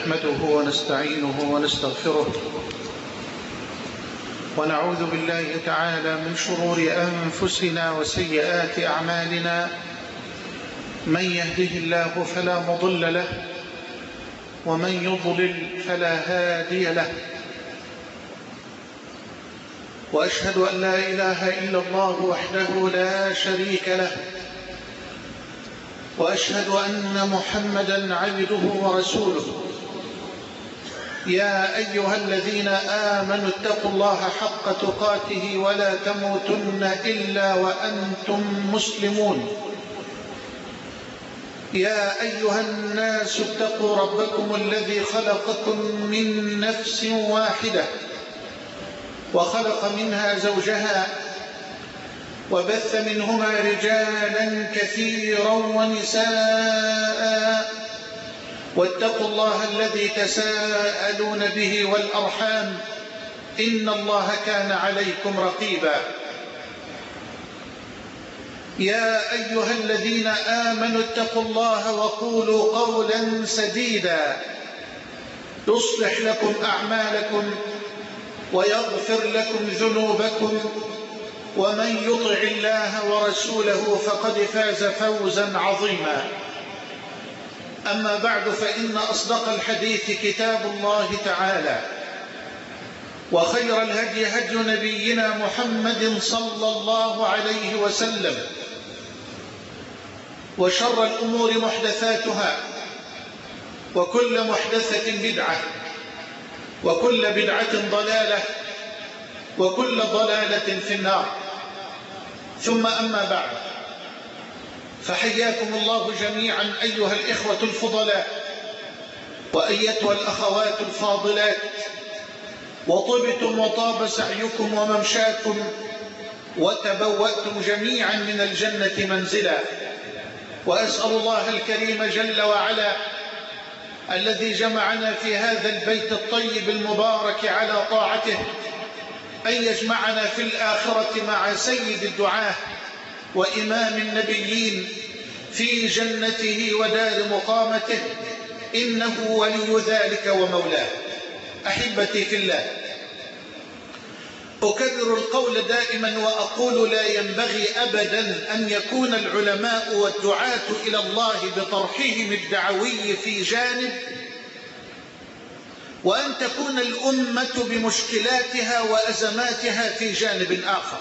نحمده ونستعينه ونستغفره ونعوذ بالله تعالى من شرور أنفسنا وسيئات أعمالنا. من يهده الله فلا مضل له ومن يضلل فلا هادي له، وأشهد أن لا إله إلا الله وحده لا شريك له، وأشهد أن محمدا عبده ورسوله. يا أيها الذين آمنوا اتقوا الله حق تقاته ولا تموتن إلا وأنتم مسلمون. يا أيها الناس اتقوا ربكم الذي خلقكم من نفس واحدة وخلق منها زوجها وبث منهما رجالا كثيرا ونساء، واتقوا الله الذي تساءلون به والأرحام إن الله كان عليكم رقيبا. يا أيها الذين آمنوا اتقوا الله وقولوا قولا سديدا يصلح لكم أعمالكم ويغفر لكم ذنوبكم، ومن يطع الله ورسوله فقد فاز فوزا عظيما. أما بعد، فإن أصدق الحديث كتاب الله تعالى، وخير الهدي هدي نبينا محمد صلى الله عليه وسلم، وشر الأمور محدثاتها، وكل محدثة بدعة، وكل بدعة ضلالة، وكل ضلالة في النار. ثم أما بعد، فحياكم الله جميعا أيها الإخوة الفضلاء وأيتها الأخوات الفاضلات، وطبتم وطاب سعيكم وممشاكم وتبوأتم جميعا من الجنة منزلا. وأسأل الله الكريم جل وعلا الذي جمعنا في هذا البيت الطيب المبارك على طاعته أن يجمعنا في الآخرة مع سيد الدعاة وإمام النبيين في جنته ودار مقامته، إنه ولي ذلك ومولاه. أحبتي في الله، أكرر القول دائما وأقول: لا ينبغي أبدا أن يكون العلماء والدعاة إلى الله بطرحهم الدعوي في جانب، وأن تكون الأمة بمشكلاتها وأزماتها في جانب آخر.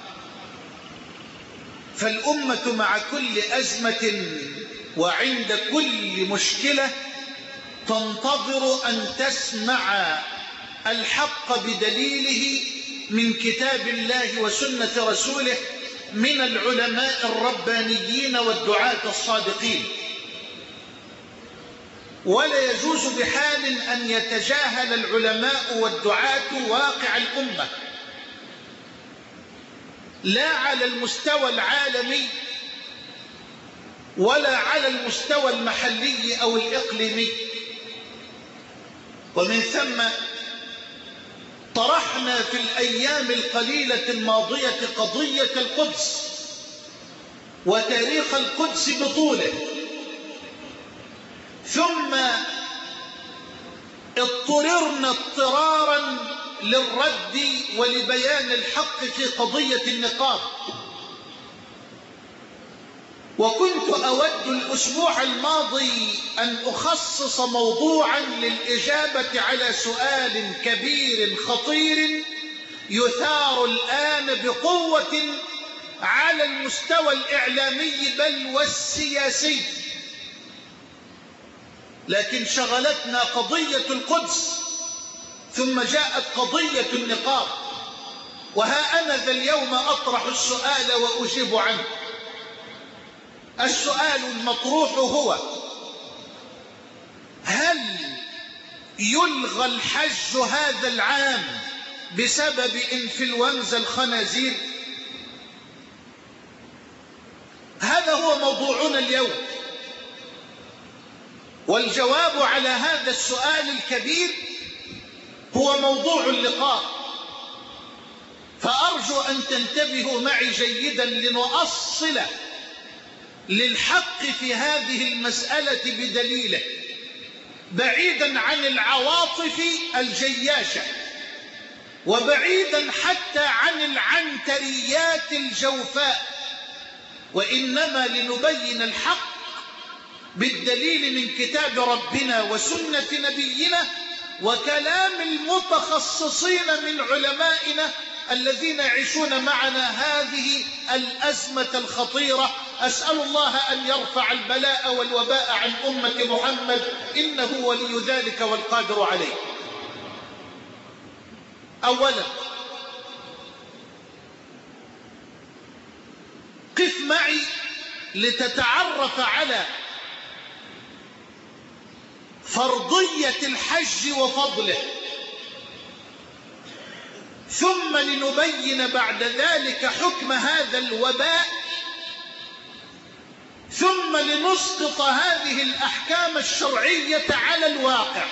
فالأمة مع كل أزمة وعند كل مشكلة تنتظر أن تسمع الحق بدليله من كتاب الله وسنة رسوله من العلماء الربانيين والدعاة الصادقين. ولا يجوز بحال أن يتجاهل العلماء والدعاة واقع الأمة، لا على المستوى العالمي ولا على المستوى المحلي أو الإقليمي. ومن ثم طرحنا في الأيام القليلة الماضية قضية القدس وتاريخ القدس بطوله، ثم اضطررنا اضطرارا للرد ولبيان الحق في قضية النقاب. وكنت أود الأسبوع الماضي أن أخصص موضوعا للإجابة على سؤال كبير خطير يثار الآن بقوة على المستوى الإعلامي بل والسياسي، لكن شغلتنا قضية القدس ثم جاءت قضية النقاب. وها أنا ذا اليوم أطرح السؤال وأجيب عنه. السؤال المطروح هو: هل يلغى الحج هذا العام بسبب إنفلونزا الخنازير؟ هذا هو موضوعنا اليوم، والجواب على هذا السؤال الكبير هو موضوع اللقاء. فأرجو أن تنتبهوا معي جيدا لنؤصل للحق في هذه المسألة بدليله. بعيدا عن العواطف الجياشة، وبعيدا حتى عن العنتريات الجوفاء، وإنما لنبين الحق بالدليل من كتاب ربنا وسنة نبينا وكلام المتخصصين من علمائنا الذين يعيشون معنا هذه الأزمة الخطيرة. أسأل الله أن يرفع البلاء والوباء عن أمة محمد، إنه ولي ذلك والقادر عليه. أولا، قف معي لتتعرف على فرضية الحج وفضله، ثم لنبين بعد ذلك حكم هذا الوباء، ثم لنسقط هذه الأحكام الشرعية على الواقع.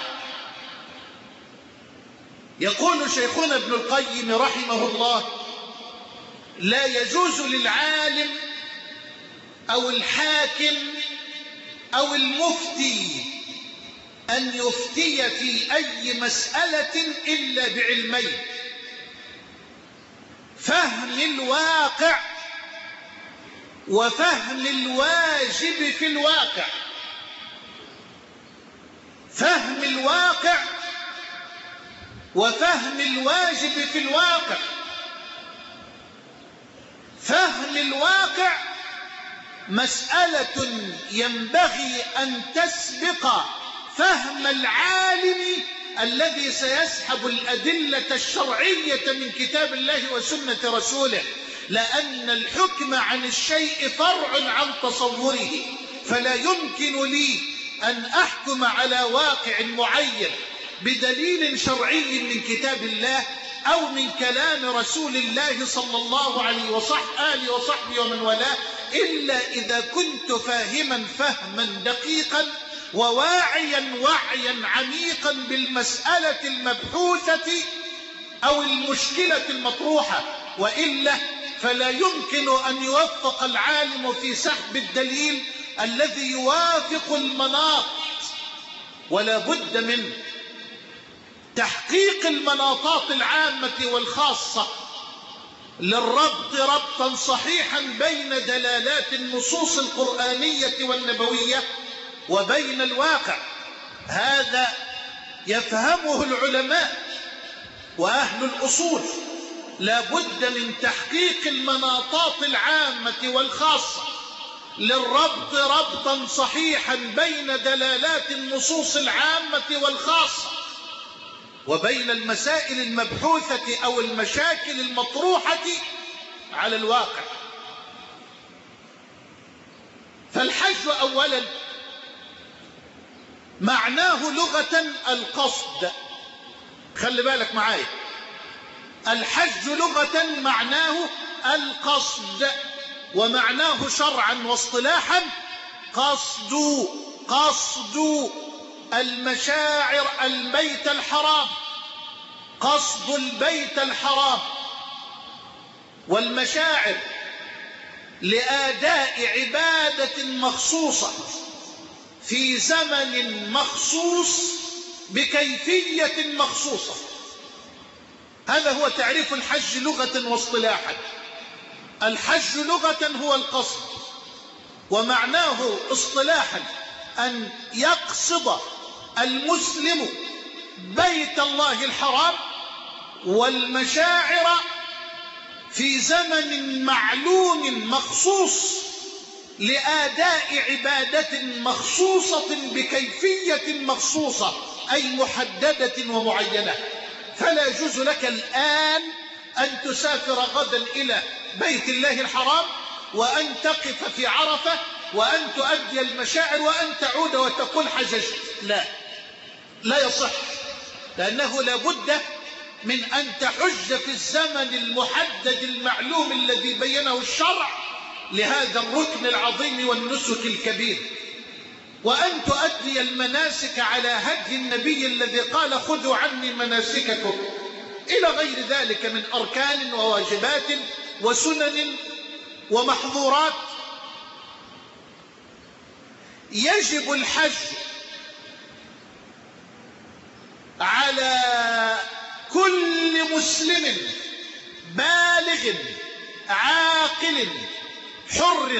يقول شيخنا ابن القيم رحمه الله: لا يجوز للعالم أو الحاكم أو المفتي أن يفتي في أي مسألة إلا بعلمين: فهم الواقع وفهم الواجب في الواقع. فهم الواقع وفهم الواجب في الواقع. فهم الواقع مسألة ينبغي أن تسبق فهم العالم الذي سيسحب الأدلة الشرعية من كتاب الله وسنة رسوله، لأن الحكم عن الشيء فرع عن تصوره، فلا يمكن لي أن أحكم على واقع معين بدليل شرعي من كتاب الله أو من كلام رسول الله صلى الله عليه وآله وصحبه ومن والاه إلا إذا كنت فاهما فهما دقيقا وواعيا وعيا عميقا بالمسألة المبحوثة أو المشكلة المطروحة، وإلا فلا يمكن أن يوفق العالم في سحب الدليل الذي يوافق المناط، ولا بد من تحقيق المناطات العامة والخاصة للربط ربطا صحيحا بين دلالات النصوص القرآنية والنبوية وبين الواقع. هذا يفهمه العلماء وأهل الأصول. لا بد من تحقيق المناطات العامة والخاصة للربط ربطا صحيحا بين دلالات النصوص العامة والخاصة وبين المسائل المبحوثة أو المشاكل المطروحة على الواقع. فالحج أولا معناه لغة القصد. خلي بالك معايا، الحج لغة معناه القصد، ومعناه شرعا واصطلاحا قصد المشاعر البيت الحرام، قصد البيت الحرام والمشاعر لأداء عبادة مخصوصة في زمن مخصوص بكيفية مخصوصة. هذا هو تعريف الحج لغة واصطلاحا. الحج لغة هو القصد، ومعناه اصطلاحا أن يقصد المسلم بيت الله الحرام والمشاعر في زمن معلوم مخصوص لأداء عبادة مخصوصة بكيفية مخصوصة، أي محددة ومعينة. فلا يجوز لك الآن أن تسافر غدا إلى بيت الله الحرام وأن تقف في عرفة وأن تؤدي المشاعر وأن تعود وتقول حججت. لا يصح، لأنه لا بد من أن تحج في الزمن المحدد المعلوم الذي بينه الشرع لهذا الركن العظيم والنسك الكبير، وأن تؤدي المناسك على هدي النبي الذي قال خذوا عني مناسككم، إلى غير ذلك من أركان وواجبات وسنن ومحظورات. يجب الحج على كل مسلم بالغ عاقل حر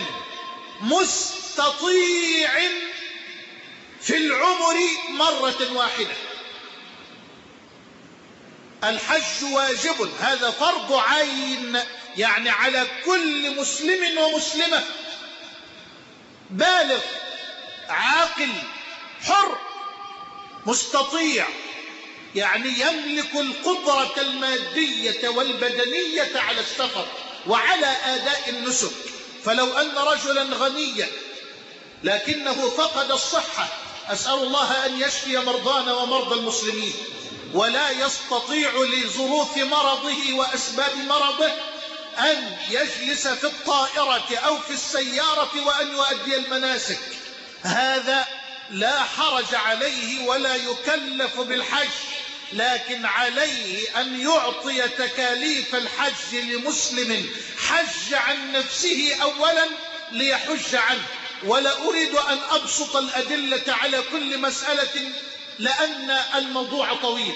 مستطيع في العمر مرة واحدة. الحج واجب، هذا فرض عين، يعني على كل مسلم ومسلمة بالغ عاقل حر مستطيع، يعني يملك القدرة المادية والبدنية على السفر وعلى أداء النسك. فلو أن رجلا غنيا لكنه فقد الصحة، أسأل الله أن يشفي مرضانا ومرضى المسلمين، ولا يستطيع لظروف مرضه وأسباب مرضه أن يجلس في الطائرة أو في السيارة وأن يؤدي المناسك، هذا لا حرج عليه ولا يكلف بالحج، لكن عليه أن يعطي تكاليف الحج لمسلم حج عن نفسه أولا ليحج عنه. ولا أريد أن أبسط الأدلة على كل مسألة لأن الموضوع طويل.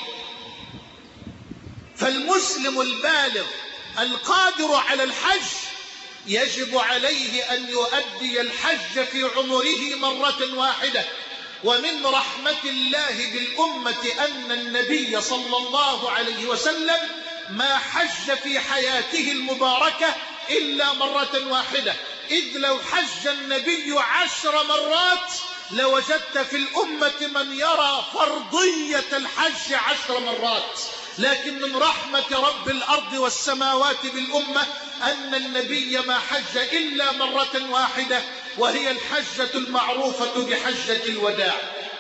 فالمسلم البالغ القادر على الحج يجب عليه أن يؤدي الحج في عمره مرة واحدة. ومن رحمة الله بالأمة أن النبي صلى الله عليه وسلم ما حج في حياته المباركة إلا مرة واحدة، إذ لو حج النبي 10 مرات لوجدت في الأمة من يرى فرضية الحج 10 مرات. لكن من رحمة رب الأرض والسماوات بالأمة أن النبي ما حج إلا مرة واحدة، وهي الحجة المعروفة بحجة الوداع.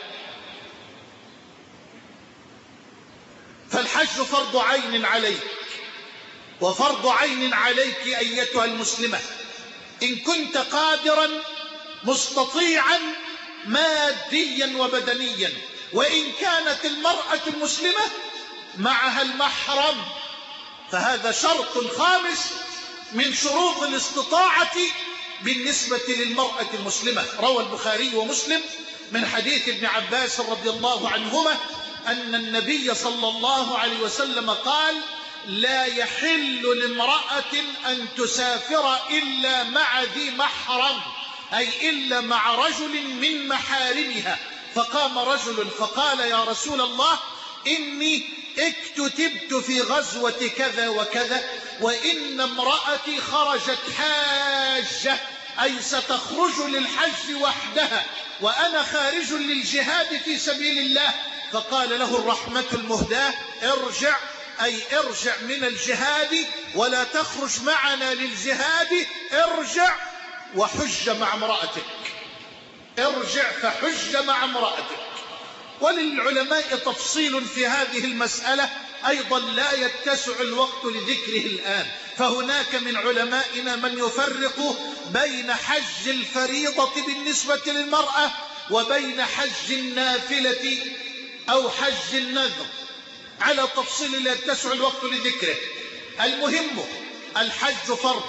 فالحج فرض عين عليك، وفرض عين عليك أيتها المسلمة إن كنت قادرا مستطيعا ماديا وبدنيا. وإن كانت المرأة المسلمة معها المحرم فهذا شرط خامس من شروط الاستطاعة بالنسبة للمرأة المسلمة. روى البخاري ومسلم من حديث ابن عباس رضي الله عنهما أن النبي صلى الله عليه وسلم قال: لا يحل لامرأة أن تسافر إلا مع ذي محرم، أي إلا مع رجل من محارمها. فقام رجل فقال: يا رسول الله، إني اكتتبت في غزوة كذا وكذا، وإن امرأتي خرجت حاجة، أي ستخرج للحج وحدها، وأنا خارج للجهاد في سبيل الله. فقال له الرحمة المهداة: ارجع، أي ارجع من الجهاد ولا تخرج معنا للجهاد، ارجع وحج مع امرأتك، ارجع فحج مع امرأتك. وللعلماء تفصيل في هذه المسألة أيضا لا يتسع الوقت لذكره الآن. فهناك من علمائنا من يفرق بين حج الفريضة بالنسبة للمرأة وبين حج النافلة أو حج النذر على تفصيل لا يتسع الوقت لذكره. المهم الحج فرض،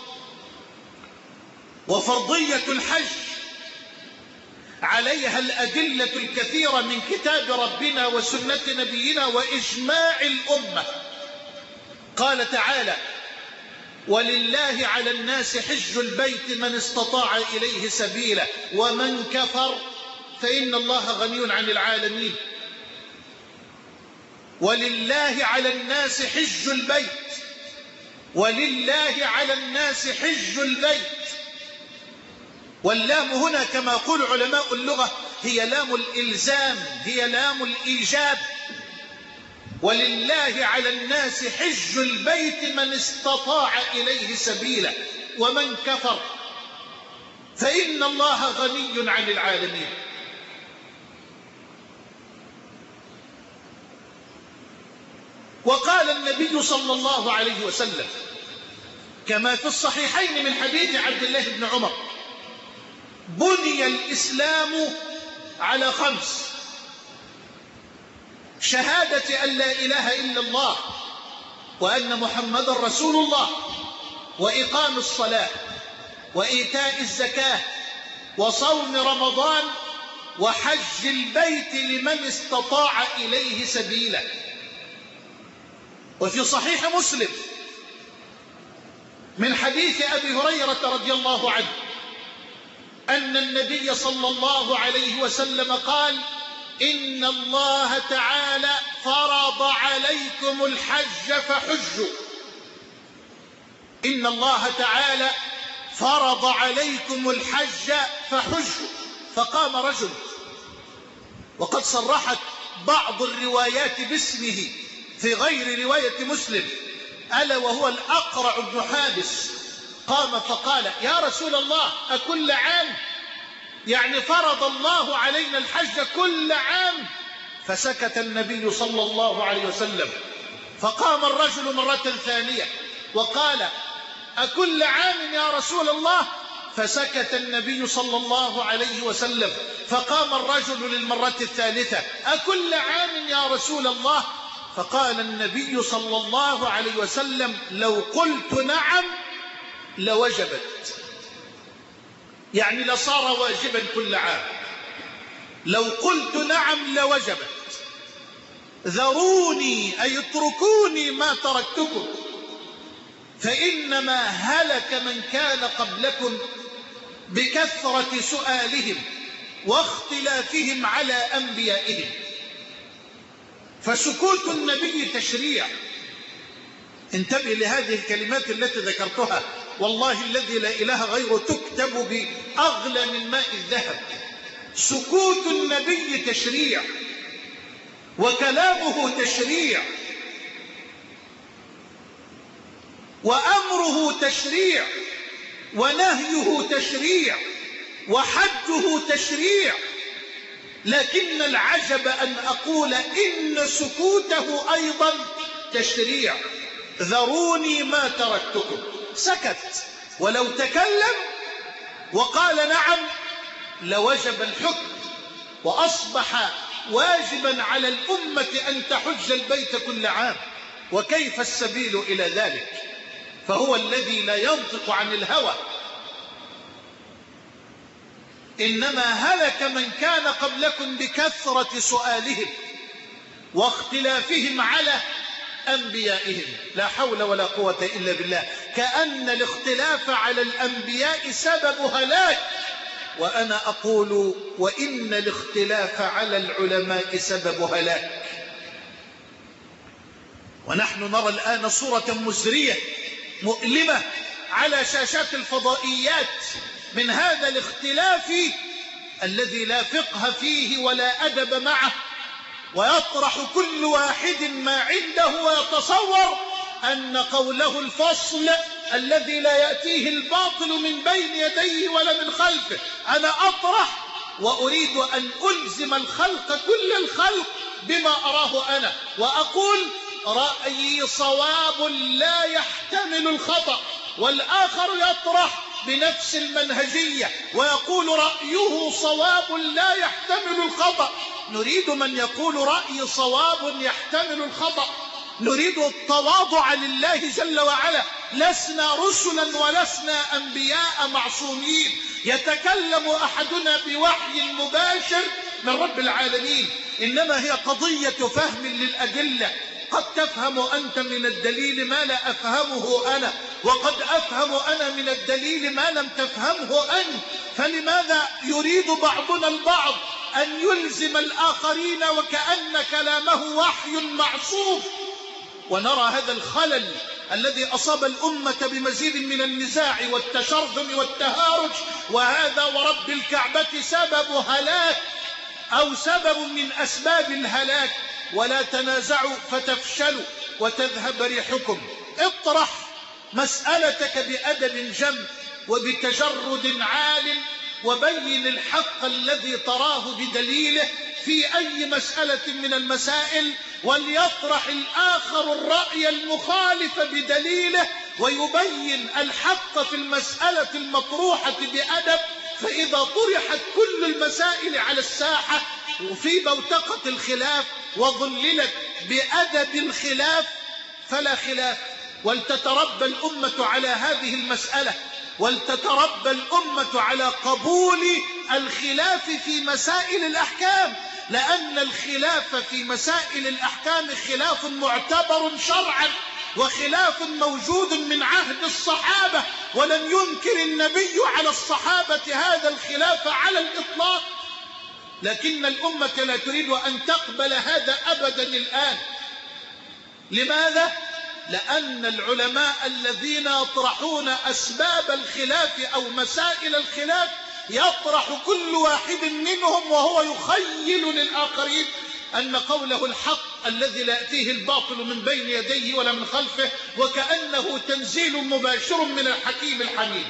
وفرضية الحج عليها الأدلة الكثيرة من كتاب ربنا وسنة نبينا وإجماع الأمة. قال تعالى: ولله على الناس حج البيت من استطاع إليه سبيلا ومن كفر فإن الله غني عن العالمين. ولله على الناس حج البيت، ولله على الناس حج البيت. واللام هنا كما يقول علماء اللغة هي لام الإلزام، هي لام الإيجاب. ولله على الناس حج البيت من استطاع إليه سبيلا ومن كفر فإن الله غني عن العالمين. وقال النبي صلى الله عليه وسلم كما في الصحيحين من حديث عبد الله بن عمر: بني الإسلام على 5: شهادة أن لا إله إلا الله وأن محمد رسول الله، وإقام الصلاة، وإيتاء الزكاة، وصوم رمضان، وحج البيت لمن استطاع إليه سبيلا. وفي صحيح مسلم من حديث أبي هريرة رضي الله عنه أن النبي صلى الله عليه وسلم قال: إن الله تعالى فرض عليكم الحج فحجوا. إن الله تعالى فرض عليكم الحج فحجوا. فقام رجل، وقد صرحت بعض الروايات باسمه في غير رواية مسلم، ألا وهو الأقرع بن حابس، قام فقال: يا رسول الله أكل عام؟ يعني فرض الله علينا الحج كل عام؟ فسكت النبي صلى الله عليه وسلم. فقام الرجل مرة ثانية وقال: أكل عام يا رسول الله؟ فسكت النبي صلى الله عليه وسلم. فقام الرجل للمرة الثالثة: أكل عام يا رسول الله؟ فقال النبي صلى الله عليه وسلم: لو قلت نعم لوجبت، يعني لصار واجبا كل عام. لو قلت نعم لوجبت. ذروني أي اتركوني ما تركتكم، فإنما هلك من كان قبلكم بكثرة سؤالهم واختلافهم على أنبيائهم. فسكوت النبي تشريع. انتبه لهذه الكلمات التي ذكرتها، والله الذي لا إله غيره تكتب بأغلى من ماء الذهب. سكوت النبي تشريع، وكلامه تشريع، وأمره تشريع، ونهيه تشريع، وحده تشريع. لكن العجب أن أقول إن سكوته أيضا تشريع. ذروني ما تركتكم. سكت، ولو تكلم وقال نعم لوجب الحكم، وأصبح واجبا على الأمة أن تحج البيت كل عام. وكيف السبيل إلى ذلك؟ فهو الذي لا ينطق عن الهوى. إنما هلك من كان قبلكم بكثرة سؤالهم واختلافهم على أنبيائهم. لا حول ولا قوة إلا بالله. كأن الاختلاف على الأنبياء سبب هلاك، وأنا أقول وإن الاختلاف على العلماء سبب هلاك. ونحن نرى الآن صورة مزرية مؤلمة على شاشات الفضائيات من هذا الاختلاف الذي لا فقه فيه ولا أدب معه، ويطرح كل واحد ما عنده ويتصور أن قوله الفصل الذي لا يأتيه الباطل من بين يديه ولا من خلفه. أنا أطرح وأريد أن ألزم الخلق كل الخلق بما أراه أنا، وأقول رأيي صواب لا يحتمل الخطأ، والآخر يطرح بنفس المنهجية ويقول رأيه صواب لا يحتمل الخطأ. نريد من يقول رأي صواب يحتمل الخطأ. نريد التواضع لله جل وعلا. لسنا رسلا ولسنا أنبياء معصومين يتكلم أحدنا بوحي مباشر من رب العالمين، إنما هي قضية فهم للأدلة. قد تفهم أنت من الدليل ما لا أفهمه أنا، وقد أفهم أنا من الدليل ما لم تفهمه أنت. فلماذا يريد بعضنا البعض أن يلزم الآخرين وكأن كلامه وحي معصوم؟ ونرى هذا الخلل الذي أصاب الأمة بمزيد من النزاع والتشرذم والتهارج، وهذا ورب الكعبة سبب هلاك أو سبب من أسباب الهلاك. ولا تنازعوا فتفشلوا وتذهب ريحكم. اطرح مسألتك بأدب جم وبتجرد عال، وبين الحق الذي تراه بدليله في أي مسألة من المسائل، وليطرح الآخر الرأي المخالف بدليله ويبين الحق في المسألة المطروحة بأدب. فإذا طرحت كل المسائل على الساحة وفي بوتقة الخلاف وظللت بأدب الخلاف فلا خلاف. ولتتربى الأمة على هذه المسألة، ولتتربى الأمة على قبول الخلاف في مسائل الأحكام، لأن الخلاف في مسائل الأحكام خلاف معتبر شرعا، وخلاف موجود من عهد الصحابة، ولم ينكر النبي على الصحابة هذا الخلاف على الإطلاق، لكن الأمة لا تريد أن تقبل هذا أبدا الآن. لماذا؟ لأن العلماء الذين يطرحون أسباب الخلاف أو مسائل الخلاف يطرح كل واحد منهم وهو يخيل للآخرين أن قوله الحق الذي لا يأتيه الباطل من بين يديه ولا من خلفه، وكأنه تنزيل مباشر من الحكيم الحميد.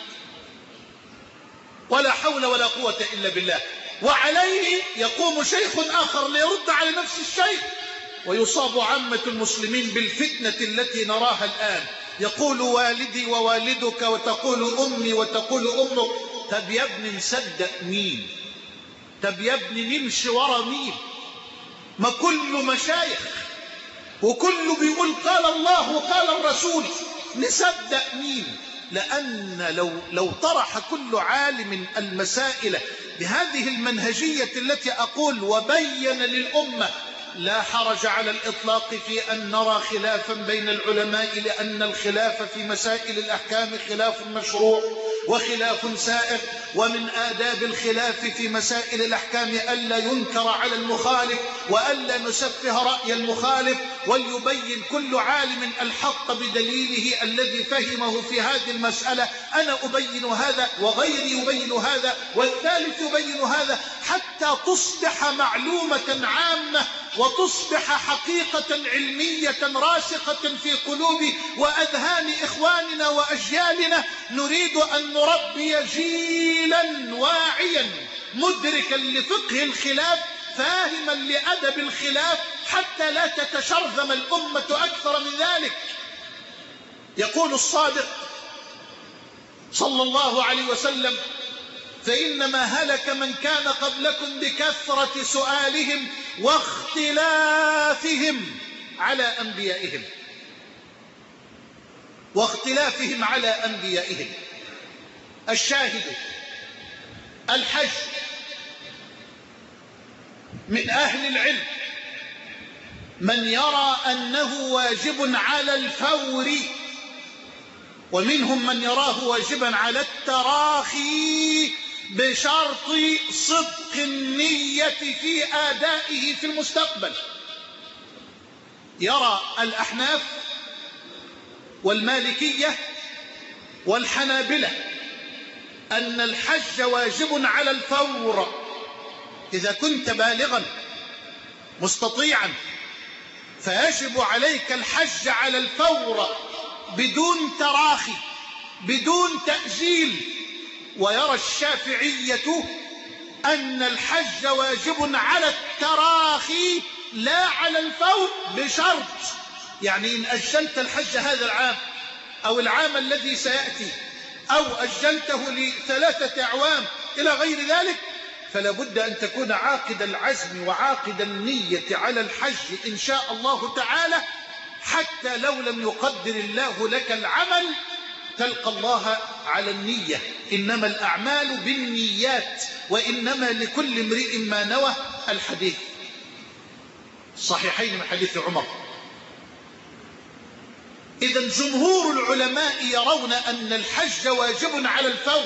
ولا حول ولا قوة إلا بالله. وعليه يقوم شيخ آخر ليرد على نفس الشيء، ويصاب عامة المسلمين بالفتنة التي نراها الآن. يقول والدي ووالدك، وتقول أمي وتقول أمك. طب يا ابني نصدق مين؟ طب يا ابني نمشي ورا مين؟ ما كله مشايخ وكله بيقول قال الله وقال الرسول، نصدق مين؟ لأن لو طرح كل عالم المسائل بهذه المنهجية التي أقول وبين للأمة، لا حرج على الإطلاق في أن نرى خلافا بين العلماء، لأن الخلاف في مسائل الأحكام خلاف مشروع وخلاف سائر. ومن آداب الخلاف في مسائل الأحكام ألا ينكر على المخالف وألا نسفه رأي المخالف، وليبين كل عالم الحق بدليله الذي فهمه في هذه المسألة. أنا أبين هذا وغيري يبين هذا والثالث يبين هذا، حتى تصبح معلومة عامة وتصبح حقيقة علمية راسخة في قلوب وأذهان إخواننا وأجيالنا. نريد أن نربي جيلا واعيا مدركا لفقه الخلاف، فاهما لأدب الخلاف، حتى لا تتشرذم الأمة أكثر من ذلك. يقول الصادق صلى الله عليه وسلم: فإنما هلك من كان قبلكم بكثرة سؤالهم واختلافهم على أنبيائهم. واختلافهم على أنبيائهم. الشاهد الحج من أهل العلم من يرى أنه واجب على الفور، ومنهم من يراه واجبا على التراخي بشرط صدق النية في آدائه في المستقبل. يرى الأحناف والمالكية والحنابلة أن الحج واجب على الفور إذا كنت بالغا مستطيعا، فيجب عليك الحج على الفور بدون تراخي بدون تأجيل. ويرى الشافعية أن الحج واجب على التراخي لا على الفور بشرط، يعني إن أجلت الحج هذا العام أو العام الذي سيأتي أو أجلته ل3 أعوام إلى غير ذلك، فلا بد أن تكون عاقد العزم وعاقد النية على الحج إن شاء الله تعالى، حتى لو لم يقدر الله لك العمل تلقى الله على النية. إنما الأعمال بالنيات وإنما لكل امرئ ما نوى. الحديث صحيحين من حديث عمر. إذا جمهور العلماء يرون أن الحج واجب على الفور،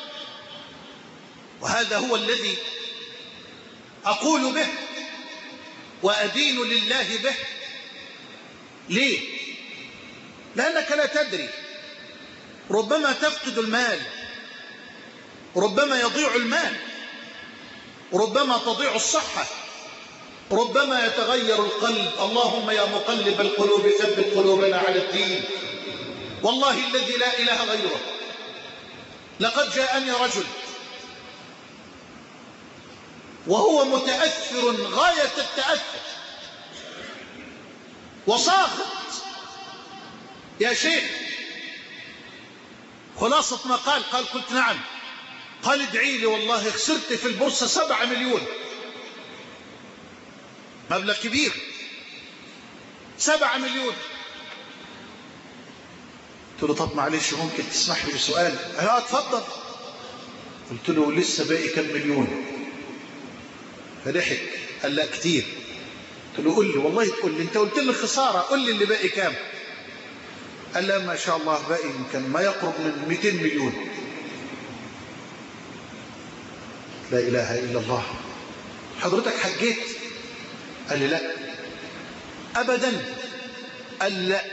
وهذا هو الذي أقول به وأدين لله به. ليه؟ لأنك لا تدري، ربما تفقد المال، ربما يضيع المال، ربما تضيع الصحة، ربما يتغير القلب. اللهم يا مقلب القلوب ثبت قلوبنا على الدين. والله الذي لا إله غيره، لقد جاءني رجل وهو متأثر غاية التأثر وساخط: يا شيخ، خلاصة ما قال قلت نعم. قال: ادعي لي والله خسرت في البورصة 7 مليون. مبلغ كبير، 7 مليون. قلت قلت له طب معلش ممكن تسمح لي بسؤال؟ اتفضل. قلت له لسه باقي كم مليون؟ فضحك قال لا كتير. قلت له قول لي، والله تقول لي، انت قلت لي خساره، قول لي اللي باقي كام. قال لا ما شاء الله باقي يمكن ما يقرب من 200 مليون. لا اله الا الله. حضرتك حجيت؟ قال لي لا. ابدا؟ قال لا.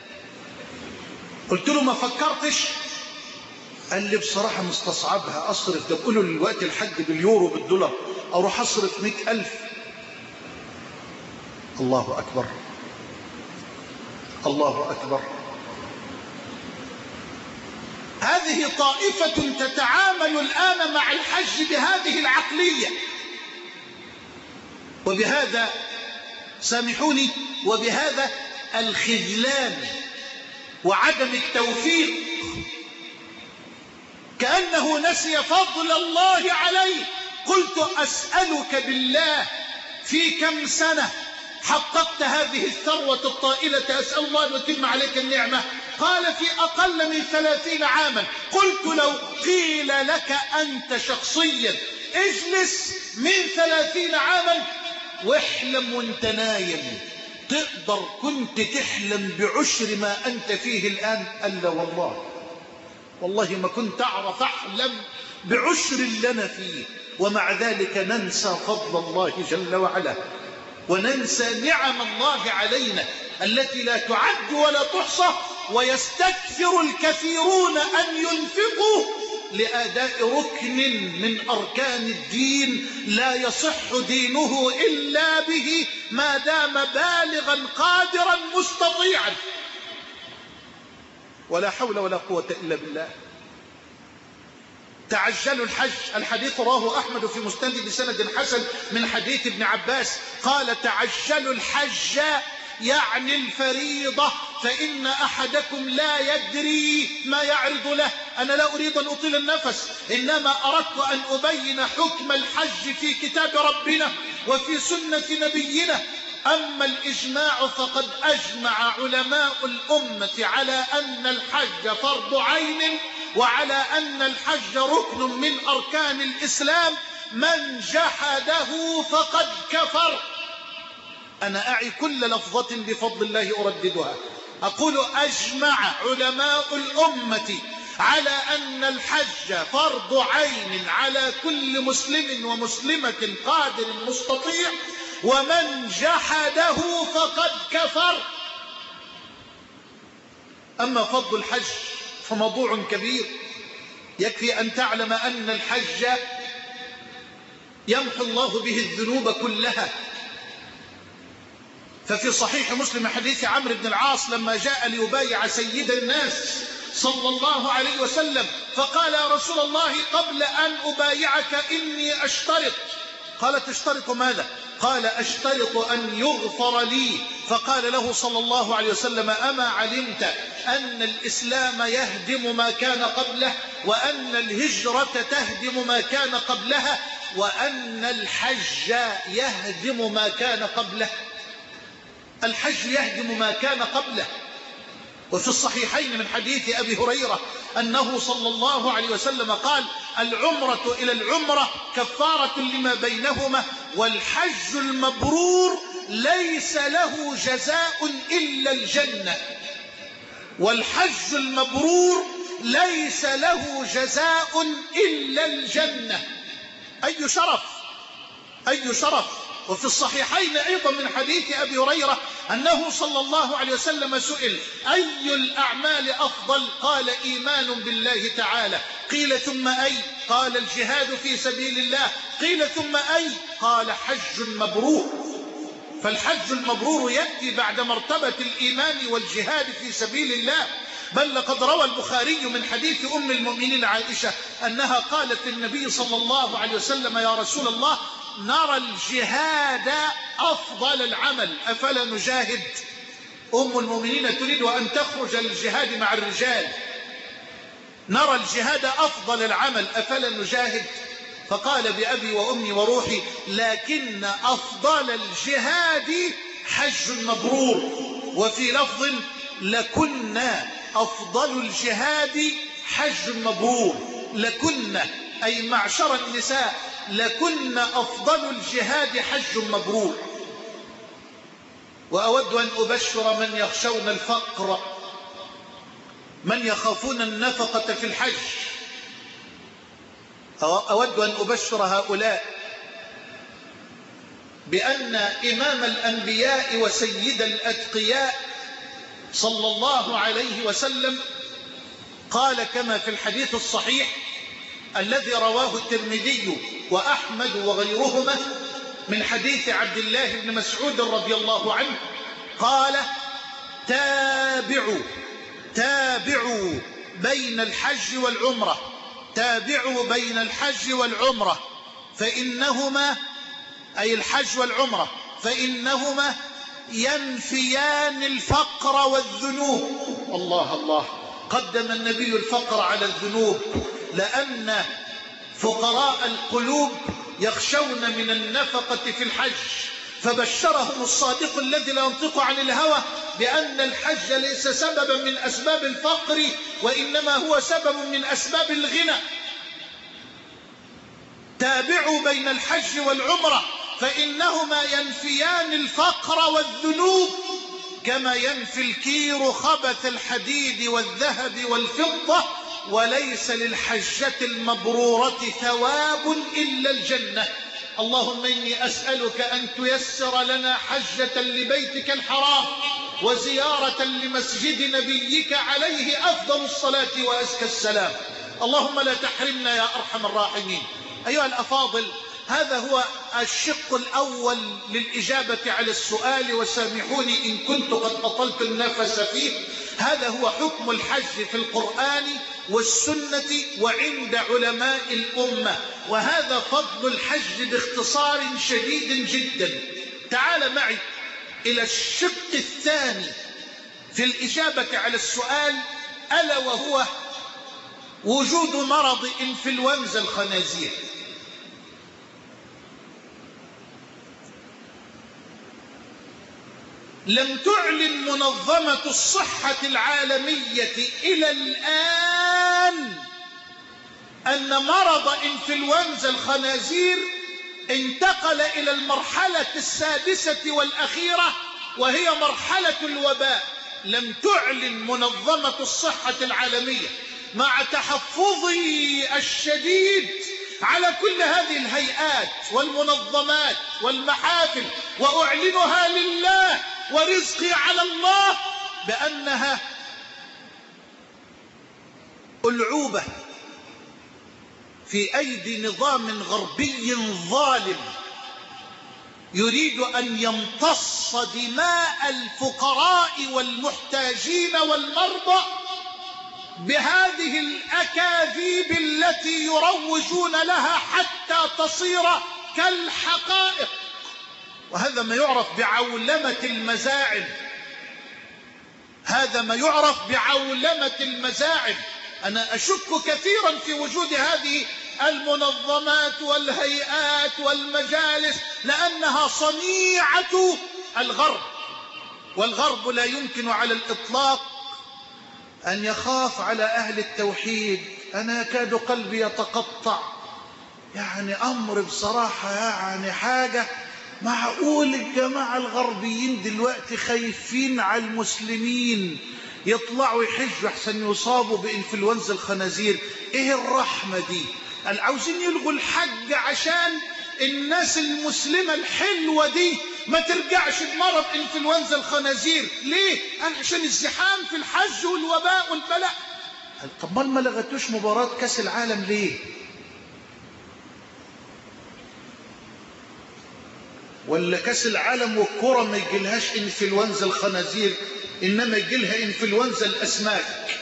قلت له ما فكرتش؟ قال لي بصراحة مستصعبها، أصرف ده بقوله دلوقتي الحج باليورو بالدولار، أروح أصرف 100,000. الله أكبر، الله أكبر. هذه طائفة تتعامل الآن مع الحج بهذه العقلية، وبهذا سامحوني، وبهذا الخذلان وعدم التوفيق، كأنه نسي فضل الله عليه. قلت أسألك بالله في كم سنة حققت هذه الثروة الطائلة؟ أسأل الله أن يتم عليك النعمة. قال في أقل من 30 عاما. قلت لو قيل لك أنت شخصيا اجلس من 30 عاما واحلم وانت نايم، تقدر كنت تحلم بعشر ما أنت فيه الآن؟ قال لا والله ما كنت أعرف أحلم بعشر اللي أنا فيه. ومع ذلك ننسى فضل الله جل وعلا، وننسى نعم الله علينا التي لا تعد ولا تحصى، ويستكثر الكثيرون أن ينفقوا لأداء ركن من أركان الدين لا يصح دينه إلا به ما دام بالغا قادرا مستطيعا. ولا حول ولا قوة إلا بالله. تعجلوا الحج. الحديث رواه أحمد في مسند بسند حسن من حديث ابن عباس قال تعجلوا الحج يعني الفريضة، فإن أحدكم لا يدري ما يعرض له. أنا لا أريد أن أطيل النفس، إنما أردت أن أبين حكم الحج في كتاب ربنا وفي سنة نبينا. أما الإجماع فقد أجمع علماء الأمة على أن الحج فرض عين، وعلى أن الحج ركن من أركان الإسلام. من جحده فقد كفر. أنا أعي كل لفظة بفضل الله أرددها. أقول أجمع علماء الأمة على أن الحج فرض عين على كل مسلم ومسلمة قادر مستطيع، ومن جحده فقد كفر. أما فضل الحج فموضوع كبير. يكفي أن تعلم أن الحج يمحو الله به الذنوب كلها. ففي صحيح مسلم حديث عمرو بن العاص لما جاء ليبايع سيد الناس صلى الله عليه وسلم فقال يا رسول الله قبل أن أبايعك إني أشترط. قال تشترط ماذا؟ قال أشترط أن يغفر لي. فقال له صلى الله عليه وسلم أما علمت أن الإسلام يهدم ما كان قبله، وأن الهجرة تهدم ما كان قبلها، وأن الحج يهدم ما كان قبله؟ الحج يهدم ما كان قبله. وفي الصحيحين من حديث أبي هريرة أنه صلى الله عليه وسلم قال العمرة إلى العمرة كفارة لما بينهما، والحج المبرور ليس له جزاء إلا الجنة. والحج المبرور ليس له جزاء إلا الجنة. أي شرف، أي شرف. وفي الصحيحين أيضا من حديث أبي هريرة أنه صلى الله عليه وسلم سئل أي الأعمال أفضل؟ قال إيمان بالله تعالى. قيل ثم أي؟ قال الجهاد في سبيل الله. قيل ثم أي؟ قال حج مبرور. فالحج المبرور يأتي بعد مرتبة الإيمان والجهاد في سبيل الله. بل لقد روى البخاري من حديث أم المؤمنين عائشة أنها قالت للنبي صلى الله عليه وسلم يا رسول الله نرى الجهاد أفضل العمل أفلا نجاهد؟ أم المؤمنين تريد أن تخرج للجهاد مع الرجال. نرى الجهاد أفضل العمل أفلا نجاهد؟ فقال بأبي وأمي وروحي لكن أفضل الجهاد حج مبرور. وفي لفظ لكنا أفضل الجهاد حج مبرور. لكن أي معشر النساء لكن أفضل الجهاد حج مبرور. وأود أن أبشر من يخشون الفقر، من يخافون النفقة في الحج، أود أن أبشر هؤلاء بأن إمام الأنبياء وسيد الأتقياء صلى الله عليه وسلم قال كما في الحديث الصحيح الذي رواه الترمذي وأحمد وغيرهما من حديث عبد الله بن مسعود رضي الله عنه قال: تابعوا بين الحج والعمرة، تابعوا بين الحج والعمرة فإنهما، أي الحج والعمرة، فإنهما ينفيان الفقر والذنوب. الله الله، قدم النبي الفقر على الذنوب، لأن فقراء القلوب يخشون من النفقة في الحج، فبشرهم الصادق الذي لا ينطق عن الهوى بأن الحج ليس سببا من أسباب الفقر، وإنما هو سبب من أسباب الغنى. تابعوا بين الحج والعمرة فإنهما ينفيان الفقر والذنوب كما ينفي الكير خبث الحديد والذهب والفضة، وليس للحجة المبرورة ثواب إلا الجنة. اللهم إني أسألك أن تيسر لنا حجة لبيتك الحرام وزيارة لمسجد نبيك عليه أفضل الصلاة وأزكى السلام. اللهم لا تحرمنا يا أرحم الراحمين. أيها الأفاضل، هذا هو الشق الأول للإجابة على السؤال، وسامحوني إن كنت قد أطلت النفس فيه. هذا هو حكم الحج في القرآن والسنة وعند علماء الأمة، وهذا فضل الحج باختصار شديد جدا. تعال معي إلى الشق الثاني في الإجابة على السؤال، ألا وهو وجود مرض إنفلونزا الخنازير. لم تعلن منظمة الصحة العالمية إلى الآن أن مرض إنفلونزا الخنازير انتقل إلى المرحلة السادسة والأخيرة، وهي مرحلة الوباء. لم تعلن منظمة الصحة العالمية، مع تحفظي الشديد على كل هذه الهيئات والمنظمات والمحافل، وأعلنها لله ورزقي على الله، بأنها ألعوبة في أيدي نظام غربي ظالم يريد أن يمتص دماء الفقراء والمحتاجين والمرضى بهذه الأكاذيب التي يروجون لها حتى تصير كالحقائق. وهذا ما يعرف بعولمة المزاعم، هذا ما يعرف بعولمة المزاعم. أنا أشك كثيرا في وجود هذه المنظمات والهيئات والمجالس، لأنها صنيعة الغرب، والغرب لا يمكن على الإطلاق أن يخاف على أهل التوحيد. أنا يكاد قلبي يتقطع، يعني أمر بصراحة، يعني حاجة معقول الجماعة الغربيين دلوقتي خايفين على المسلمين يطلعوا يحجوا احسن يصابوا بإنفلونزا الخنازير؟ ايه الرحمة دي؟ عاوزين يلغوا الحج عشان الناس المسلمة الحلوة دي ما ترجعش بمرض إنفلونزا الخنازير. ليه؟ عشان الزحام في الحج والوباء والبلاء. طب ما لغتوش مباراة كاس العالم ليه؟ ولا كاس العالم والكرة ما يجيلهاش إنفلونزا الخنازير، إنما يجيلها إنفلونزا الأسماك.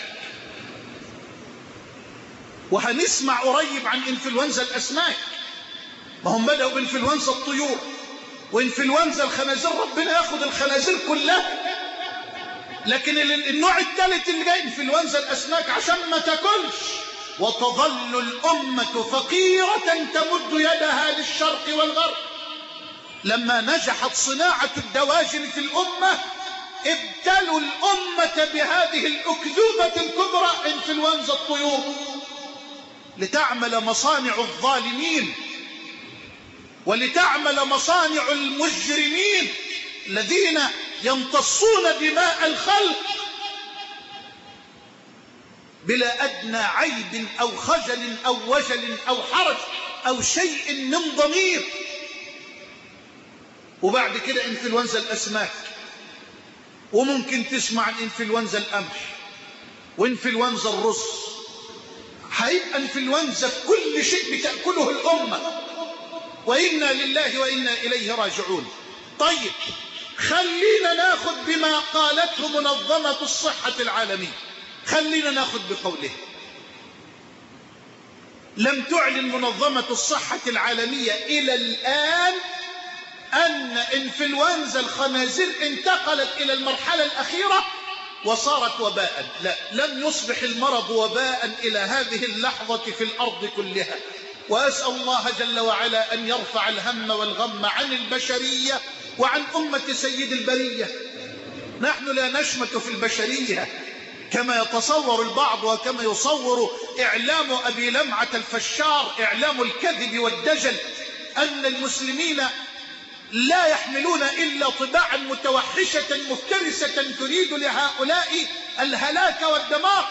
وهنسمع قريب عن إنفلونزا الأسماك، ما هم بدأوا بإنفلونزا الطيور وإنفلونزا الخنازير، ربنا ياخد الخنازير كلها. لكن النوع الثالث اللي جاي إنفلونزا الأسماك عشان ما تاكلش، وتظل الأمة فقيرة تمد يدها للشرق والغرب. لما نجحت صناعة الدواجن في الأمة ابتلوا الأمة بهذه الأكذوبة الكبرى إنفلونزا الطيور لتعمل مصانع الظالمين ولتعمل مصانع المجرمين الذين يمتصون دماء الخلق بلا أدنى عيب أو خجل أو وجل أو حرج أو شيء من ضمير. وبعد كده إنفلونزا الأسماك، وممكن تسمع عن إنفلونزا القمح وإنفلونزا الرز. هيبقى إنفلونزا في كل شيء بتأكله الأمة، وإنا لله وإنا إليه راجعون. طيب خلينا ناخذ بما قالته منظمة الصحة العالمية، خلينا ناخذ بقوله. لم تعلن منظمة الصحة العالمية إلى الآن أن إنفلونزا الخنازير انتقلت إلى المرحلة الأخيرة وصارت وباء. لا، لم يصبح المرض وباء إلى هذه اللحظة في الأرض كلها. وأسأل الله جل وعلا أن يرفع الهم والغم عن البشرية وعن أمة سيد البرية. نحن لا نشمت في البشرية كما يتصور البعض وكما يصور إعلام أبي لمعة الفشار، إعلام الكذب والدجل، أن المسلمين لا يحملون إلا طباعا متوحشة مفترسة تريد لهؤلاء الهلاك والدمار.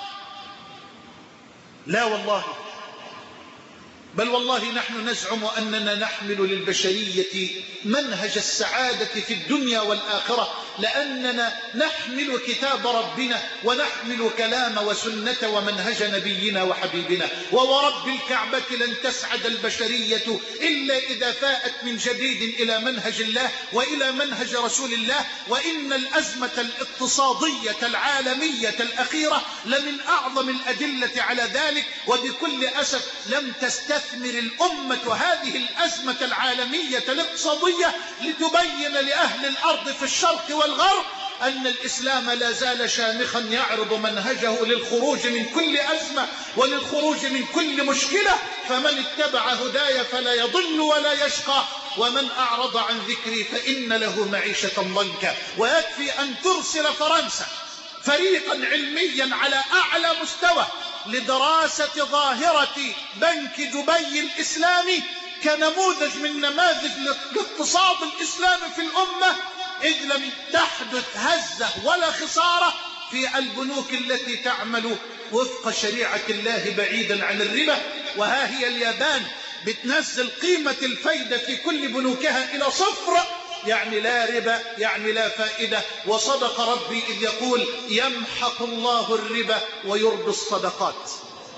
لا والله، بل والله نحن نزعم أننا نحمل للبشرية منهج السعادة في الدنيا والآخرة، لأننا نحمل كتاب ربنا ونحمل كلام وسنة ومنهج نبينا وحبيبنا. وورب الكعبة لن تسعد البشرية إلا إذا فاءت من جديد إلى منهج الله وإلى منهج رسول الله. وإن الأزمة الاقتصادية العالمية الأخيرة لمن أعظم الأدلة على ذلك. وبكل أسف لم تستثمر الأمة هذه الأزمة العالمية الاقتصادية لتبين لأهل الأرض في الشرق والغرب أن الإسلام لا زال شامخا يعرض منهجه للخروج من كل أزمة وللخروج من كل مشكلة. فمن اتبع هداي فلا يضل ولا يشقى، ومن أعرض عن ذكري فإن له معيشة ضنكا. ويكفي أن ترسل فرنسا فريقا علميا على أعلى مستوى لدراسة ظاهرة بنك دبي الإسلامي كنموذج من نماذج الاقتصاد الإسلامي في الأمة، إذ لم تحدث هزة ولا خسارة في البنوك التي تعمل وفق شريعة الله بعيدا عن الربا. وها هي اليابان بتنزل قيمة الفايدة في كل بنوكها إلى صفر، يعني لا ربا، يعني لا فائدة. وصدق ربي إذ يقول يمحق الله الربا ويربي الصدقات.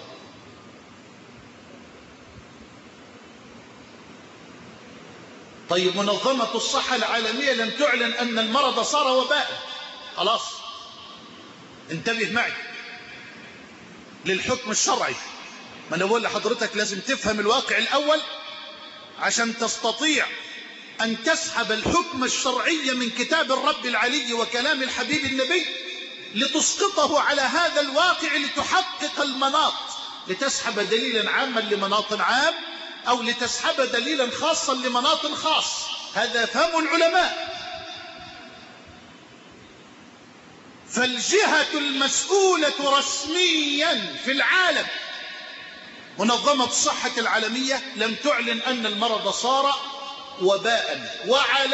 طيب منظمة الصحة العالمية لم تعلن أن المرض صار وباء. خلاص انتبه معي للحكم الشرعي. ما أنا بقول لحضرتك لازم تفهم الواقع الأول عشان تستطيع أن تسحب الحكم الشرعي من كتاب الرب العلي وكلام الحبيب النبي لتسقطه على هذا الواقع لتحقق المناط، لتسحب دليلا عاما لمناط عام أو لتسحب دليلا خاصا لمناط خاص. هذا فهم العلماء. فالجهة المسؤولة رسميا في العالم منظمة الصحة العالمية لم تعلن أن المرض صار وباء.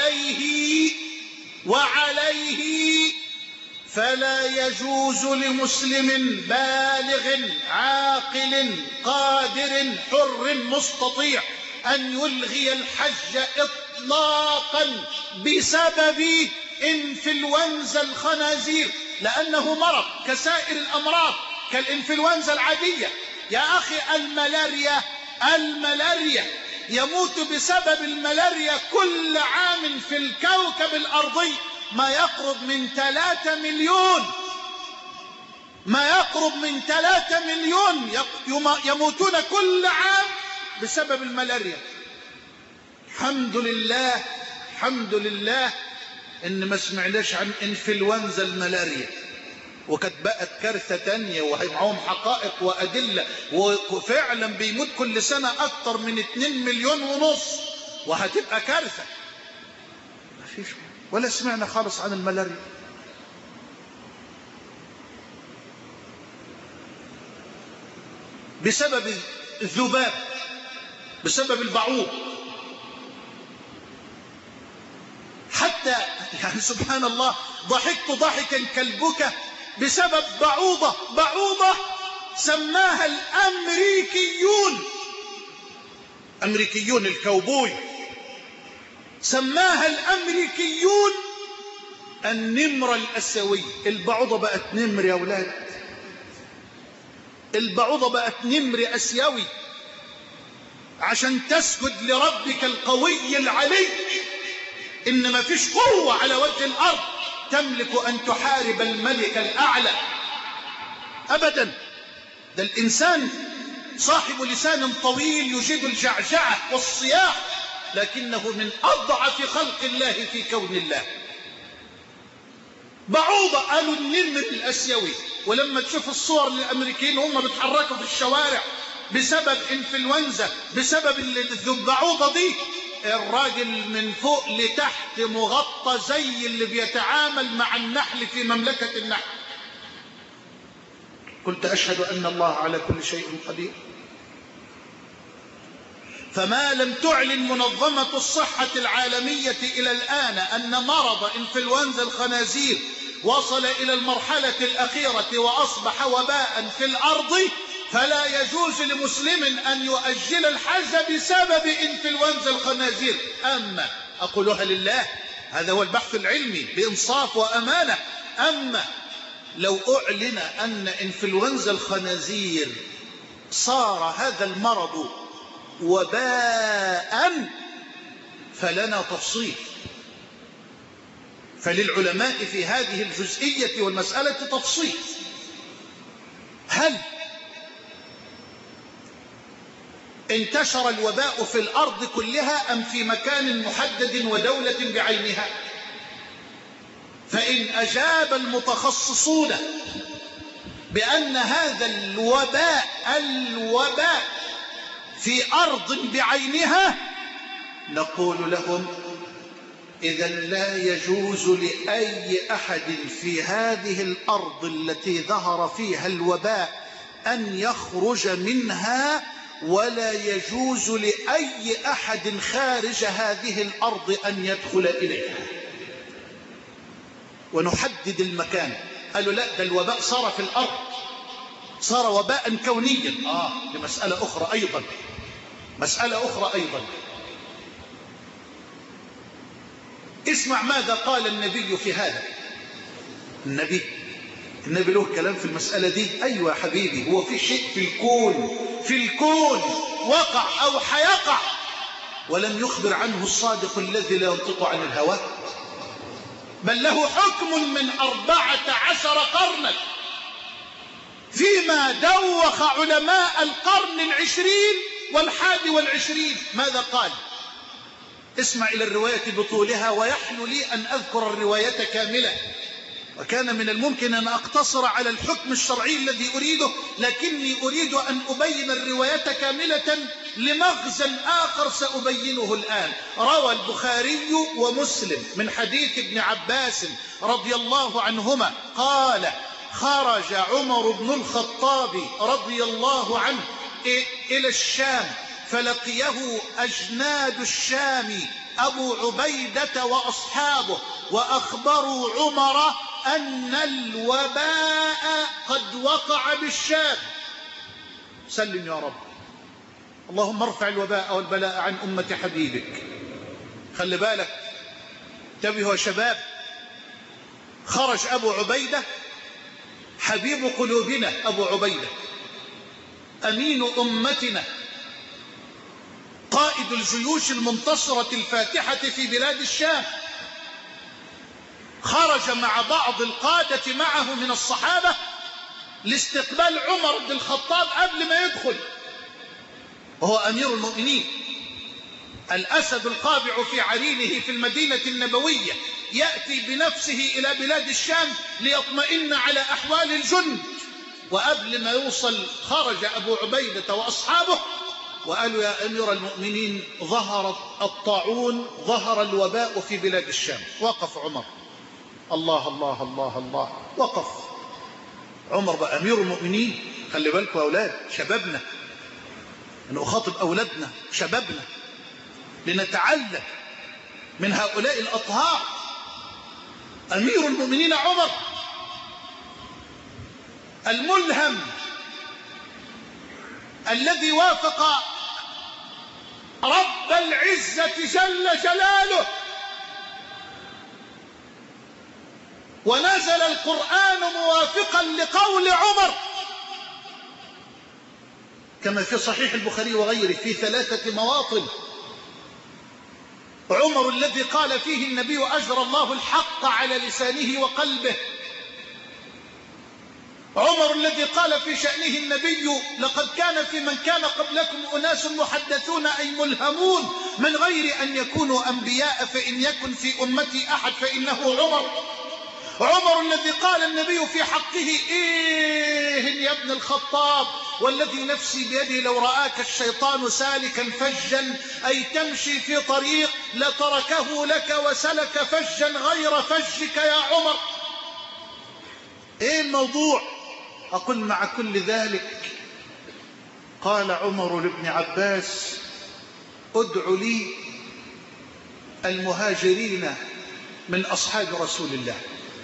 وعليه فلا يجوز لمسلم بالغ عاقل قادر حر مستطيع أن يلغي الحج إطلاقا بسبب إنفلونزا الخنازير، لأنه مرض كسائر الأمراض كالإنفلونزا العادية. يا أخي الملاريا يموت بسبب الملاريا كل عام في الكوكب الأرضي ما يقرب من 3 مليون يموتون كل عام بسبب الملاريا. الحمد لله إن ما سمعناش عن إنفلونزا الملاريا، وكانت بقت كارثة تانية ومعهم حقائق وأدلة، وفعلا بيموت كل سنة أكتر من 2.5 مليون وهتبقى كارثة. ما فيش ولا سمعنا خالص عن الملاريا. بسبب الذباب، بسبب البعوض. حتى يعني سبحان الله ضحكت ضحكا كالبكا بسبب بعوضة سماها الأمريكيون الكوبوي، سماها الأمريكيون النمر الأسيوي. البعوضة بقت نمر يا أولاد، البعوضة بقت نمر أسيوي عشان تسجد لربك القوي العلي. إن ما فيش قوة على وجه الأرض تملك أن تحارب الملك الأعلى أبدا. ده الإنسان صاحب لسان طويل يجيد الجعجعة والصياح، لكنه من أضعف خلق الله في كون الله. بعوضة قالوا النمر الأسيوي. ولما تشوف الصور للأمريكيين هم بيتحركوا في الشوارع بسبب إنفلونزا، بسبب البعوضة دي، الراجل من فوق لتحت مغطى زي اللي بيتعامل مع النحل في مملكة النحل. قلت أشهد أن الله على كل شيء قدير. فما لم تعلن منظمة الصحة العالمية إلى الآن أن مرض إنفلونزا الخنازير وصل إلى المرحلة الأخيرة وأصبح وباء في الأرض، فلا يجوز لمسلم أن يؤجل الحج بسبب إنفلونزا الخنازير. أما أقولها لله، هذا هو البحث العلمي بإنصاف وأمانة. أما لو أعلن أن إنفلونزا الخنازير صار هذا المرض وباء فلنا تفصيل. فللعلماء في هذه الجزئية والمسألة تفصيل. هل انتشر الوباء في الأرض كلها أم في مكان محدد ودولة بعينها؟ فإن أجاب المتخصصون بأن هذا الوباء في أرض بعينها، نقول لهم إذا لا يجوز لأي أحد في هذه الأرض التي ظهر فيها الوباء أن يخرج منها، ولا يجوز لأي أحد خارج هذه الأرض أن يدخل إليها. ونحدد المكان. قالوا لا، ده الوباء صار في الأرض، صار وباء كونيا. لمسألة أخرى أيضا، مسألة أخرى أيضا. اسمع ماذا قال النبي في هذا. النبي له كلام في المسألة دي. أيوة يا حبيبي، هو في شيء في الكون وقع أو حيقع ولم يخبر عنه الصادق الذي لا ينطق عن الهوى، بل له حكم من 14 قرنا، فيما دوخ علماء القرن 20 وال21. ماذا قال؟ اسمع إلى الرواية بطولها، ويحلو لي أن أذكر الرواية كاملة، وكان من الممكن أن أقتصر على الحكم الشرعي الذي أريده، لكني أريد أن أبين الرواية كاملة لمغزى آخر سأبينه الآن. روى البخاري ومسلم من حديث ابن عباس رضي الله عنهما قال: خرج عمر بن الخطاب رضي الله عنه إلى الشام، فلقيه أجناد الشام أبو عبيدة وأصحابه، وأخبروا عمر أن الوباء قد وقع بالشام. سلم يا رب، اللهم ارفع الوباء والبلاء عن أمة حبيبك. خلي بالك، انتبهوا يا شباب. خرج أبو عبيدة حبيب قلوبنا، أبو عبيدة أمين أمتنا، قائد الجيوش المنتصرة الفاتحة في بلاد الشام، خرج مع بعض القادة معه من الصحابة لاستقبال عمر بن الخطاب قبل ما يدخل، وهو أمير المؤمنين، الأسد القابع في عرينه في المدينة النبوية، يأتي بنفسه إلى بلاد الشام ليطمئن على أحوال الجند. وقبل ما يوصل خرج أبو عبيدة وأصحابه وقالوا: يا أمير المؤمنين، ظهر الطاعون، ظهر الوباء في بلاد الشام. وقف عمر، الله الله الله الله، وقف عمر بقى أمير المؤمنين، خلي بالكم يا أولاد، شبابنا، أنا أخاطب أولادنا شبابنا، لنتعلم من هؤلاء الأطهار. أمير المؤمنين عمر الملهم الذي وافق رب العزة جل جلاله ونزل القرآن موافقا لقول عمر كما في صحيح البخاري وغيره في 3 مواطن. عمر الذي قال فيه النبي أجرى الله الحق على لسانه وقلبه. عمر الذي قال في شأنه النبي لقد كان في من كان قبلكم أناس محدثون أي ملهمون من غير أن يكونوا أنبياء، فإن يكن في أمتي أحد فإنه عمر. عمر الذي قال النبي في حقه إيه يا ابن الخطاب والذي نفسي بيده لو رآك الشيطان سالكا فجا أي تمشي في طريق لتركه لك وسلك فجا غير فجك يا عمر. إيه الموضوع؟ أقول مع كل ذلك قال عمر لابن عباس ادع لي المهاجرين من أصحاب رسول الله.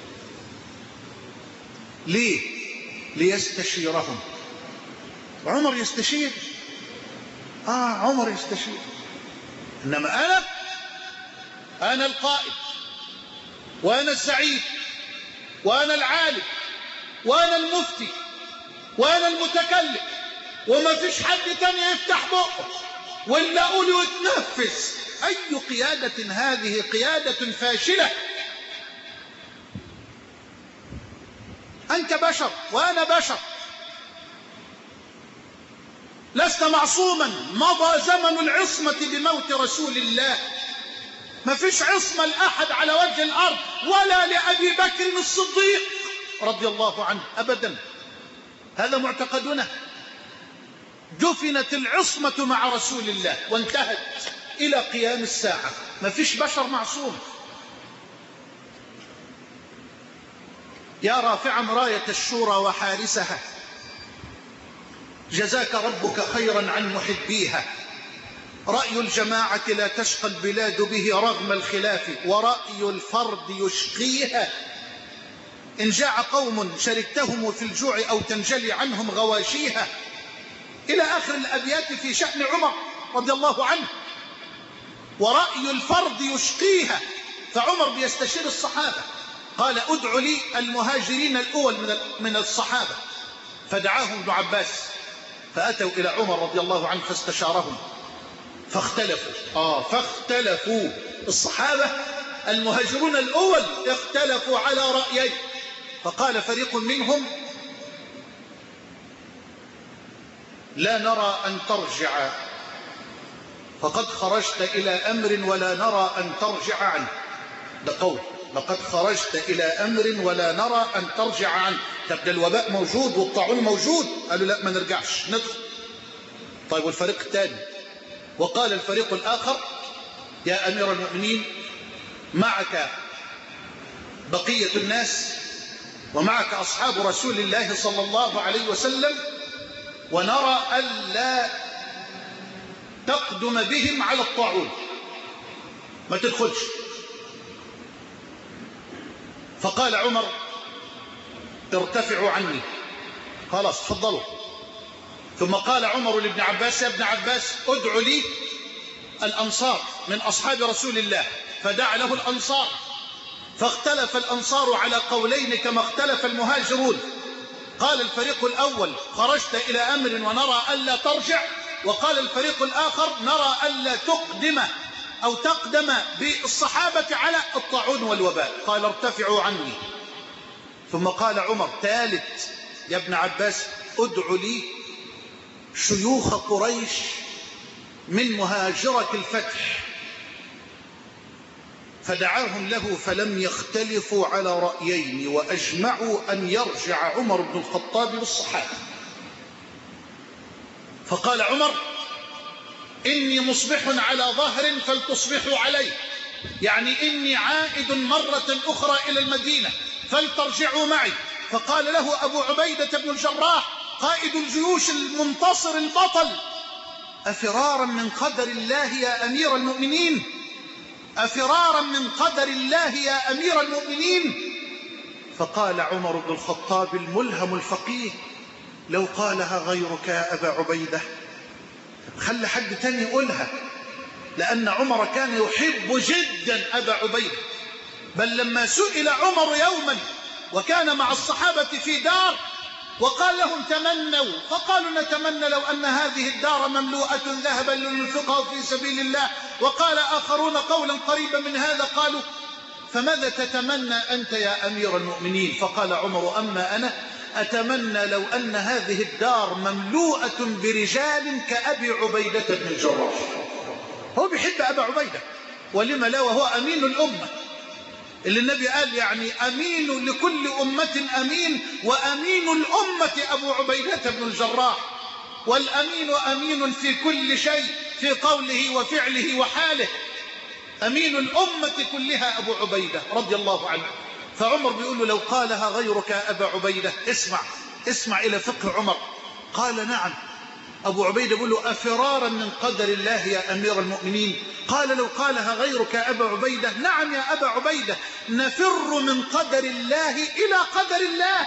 ليه؟ ليستشيرهم. عمر يستشير، عمر يستشير. إنما أنا القائد وأنا الزعيم وأنا العالم وأنا المفتي وأنا المتكلم وما فيش حد تاني يفتح بقه واللي أقوله يتنفذ. أي قيادة هذه؟ قيادة فاشلة. أنت بشر وأنا بشر، لست معصوما. مضى زمن العصمة بموت رسول الله، ما فيش عصمة لأحد على وجه الأرض ولا لأبي بكر الصديق رضي الله عنه أبدا. هذا معتقدنا. دفنت العصمة مع رسول الله وانتهت إلى قيام الساعة. ما فيش بشر معصوم. يا رافعا راية الشورى وحارسها، جزاك ربك خيرا عن محبيها. رأي الجماعة لا تشقى البلاد به رغم الخلاف، ورأي الفرد يشقيها. إن جاع قوم شركتهم في الجوع أو تنجلي عنهم غواشيها. إلى آخر الأبيات في شأن عمر رضي الله عنه. ورأي الفرد يشقيها. فعمر بيستشير الصحابة، قال ادع لي المهاجرين الأول من الصحابة. فدعاهم ابن عباس فأتوا إلى عمر رضي الله عنه فاستشارهم فاختلفوا الصحابة المهاجرون الأول اختلفوا على رأيين. فقال فريق منهم لا نرى أن ترجع، فقد خرجت إلى أمر ولا نرى أن ترجع عنه. ده قول، لقد خرجت إلى أمر ولا نرى أن ترجع عنه. تبدأ الوباء موجود والطاعون موجود. قالوا لا ما نرجعش ندخل. طيب والفريق الثاني؟ وقال الفريق الآخر يا أمير المؤمنين معك بقية الناس ومعك أصحاب رسول الله صلى الله عليه وسلم، ونرى ألا تقدم بهم على الطاعون، ما تدخلش. فقال عمر ارتفعوا عني، خلاص تفضلوا. ثم قال عمر لابن عباس يا ابن عباس ادع لي الأنصار من أصحاب رسول الله. فدعا له الأنصار، فاختلف الأنصار على قولين كما اختلف المهاجرون. قال الفريق الأول خرجت إلى أمر ونرى ألا ترجع، وقال الفريق الآخر نرى ألا تقدم أو تقدم بالصحابة على الطاعون والوباء. قال ارتفعوا عني. ثم قال عمر ثالث يا ابن عباس ادع لي شيوخ قريش من مهاجرة الفتح. فدعاهم له فلم يختلفوا على رأيين، وأجمعوا أن يرجع عمر بن الخطاب بالصحابة. فقال عمر إني مصبح على ظهر فلتصبحوا علي، يعني إني عائد مرة أخرى إلى المدينة فلترجعوا معي. فقال له أبو عبيدة بن الجراح قائد الجيوش المنتصر البطل: أفرارا من قدر الله يا أمير المؤمنين؟ أفرارا من قدر الله يا أمير المؤمنين؟ فقال عمر بن الخطاب الملهم الفقيه: لو قالها غيرك يا أبا عبيدة. خلي حد تاني يقولها، لأن عمر كان يحب جدا أبا عبيدة. بل لما سئل عمر يوما وكان مع الصحابة في دار وقال لهم: تمنوا، فقالوا: نتمنى لو أن هذه الدار مملوءة ذهبا لننفقه في سبيل الله. وقال آخرون قولا قريبا من هذا، قالوا: فماذا تتمنى أنت يا أمير المؤمنين؟ فقال عمر: أما أنا أتمنى لو أن هذه الدار مملوءة برجال كأبي عبيدة بن الجراح. هو بيحب أبا عبيدة، ولما لا وهو أمين الأمة، اللي النبي قال يعني أمين لكل أمة أمين، وأمين الأمة أبو عبيدة بن الجراح. والأمين أمين في كل شيء، في قوله وفعله وحاله. أمين الأمة كلها أبو عبيدة رضي الله عنه. فعمر بيقول له: لو قالها غيرك يا أبا عبيدة. اسمع إلى فقه عمر. قال: نعم. أبو عبيدة بيقول له: أفرارا من قدر الله يا أمير المؤمنين؟ قال: لو قالها غيرك يا أبا عبيدة. نعم يا أبا عبيدة، نفر من قدر الله إلى قدر الله.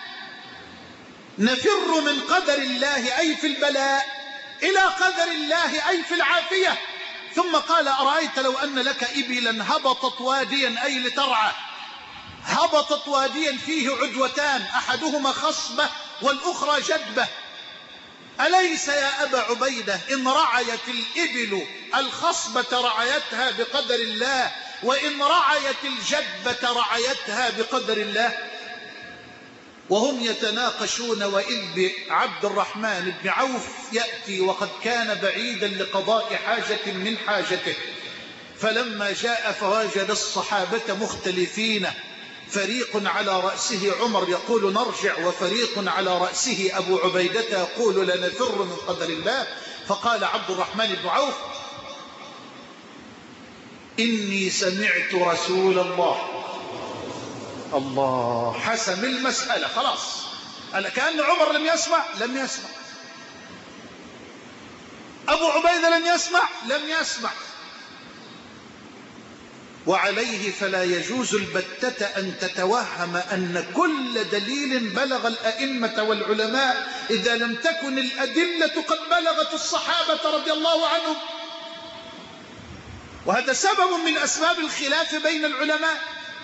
نفر من قدر الله أي في البلاء إلى قدر الله أي في العافية. ثم قال: أرأيت لو أن لك إبلا هبطت واديا أي لترعى، هبطت واديا فيه عدوتان، أحدهما خصبة والأخرى جدبة، أليس يا أبا عبيدة إن رعيت الإبل الخصبة رعيتها بقدر الله، وإن رعيت الجدبة رعيتها بقدر الله؟ وهم يتناقشون وإذ عبد الرحمن بن عوف يأتي وقد كان بعيدا لقضاء حاجة من حاجته، فلما جاء فوجد الصحابة مختلفين، فريق على رأسه عمر يقول نرجع، وفريق على رأسه أبو عبيدة يقول لنفر من قدر الله. فقال عبد الرحمن بن عوف: إني سمعت رسول الله حسم المسألة خلاص. كأن عمر لم يسمع. أبو عبيدة لم يسمع. وعليه فلا يجوز البتة أن تتوهم أن كل دليل بلغ الأئمة والعلماء إذا لم تكن الأدلة قد بلغت الصحابة رضي الله عنهم. وهذا سبب من أسباب الخلاف بين العلماء.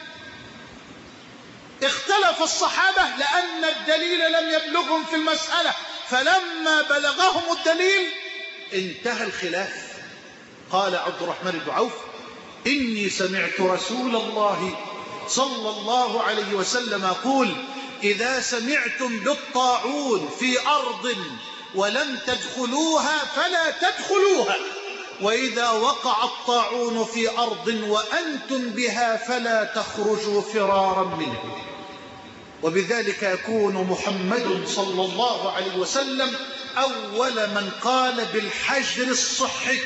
اختلف الصحابة لأن الدليل لم يبلغهم في المسألة، فلما بلغهم الدليل انتهى الخلاف. قال عبد الرحمن بن عوف: إني سمعت رسول الله صلى الله عليه وسلم يقول: إذا سمعتم بالطاعون في أرض ولم تدخلوها فلا تدخلوها، وإذا وقع الطاعون في أرض وأنتم بها فلا تخرجوا فرارا منه. وبذلك يكون محمد صلى الله عليه وسلم أول من قال بالحجر الصحي.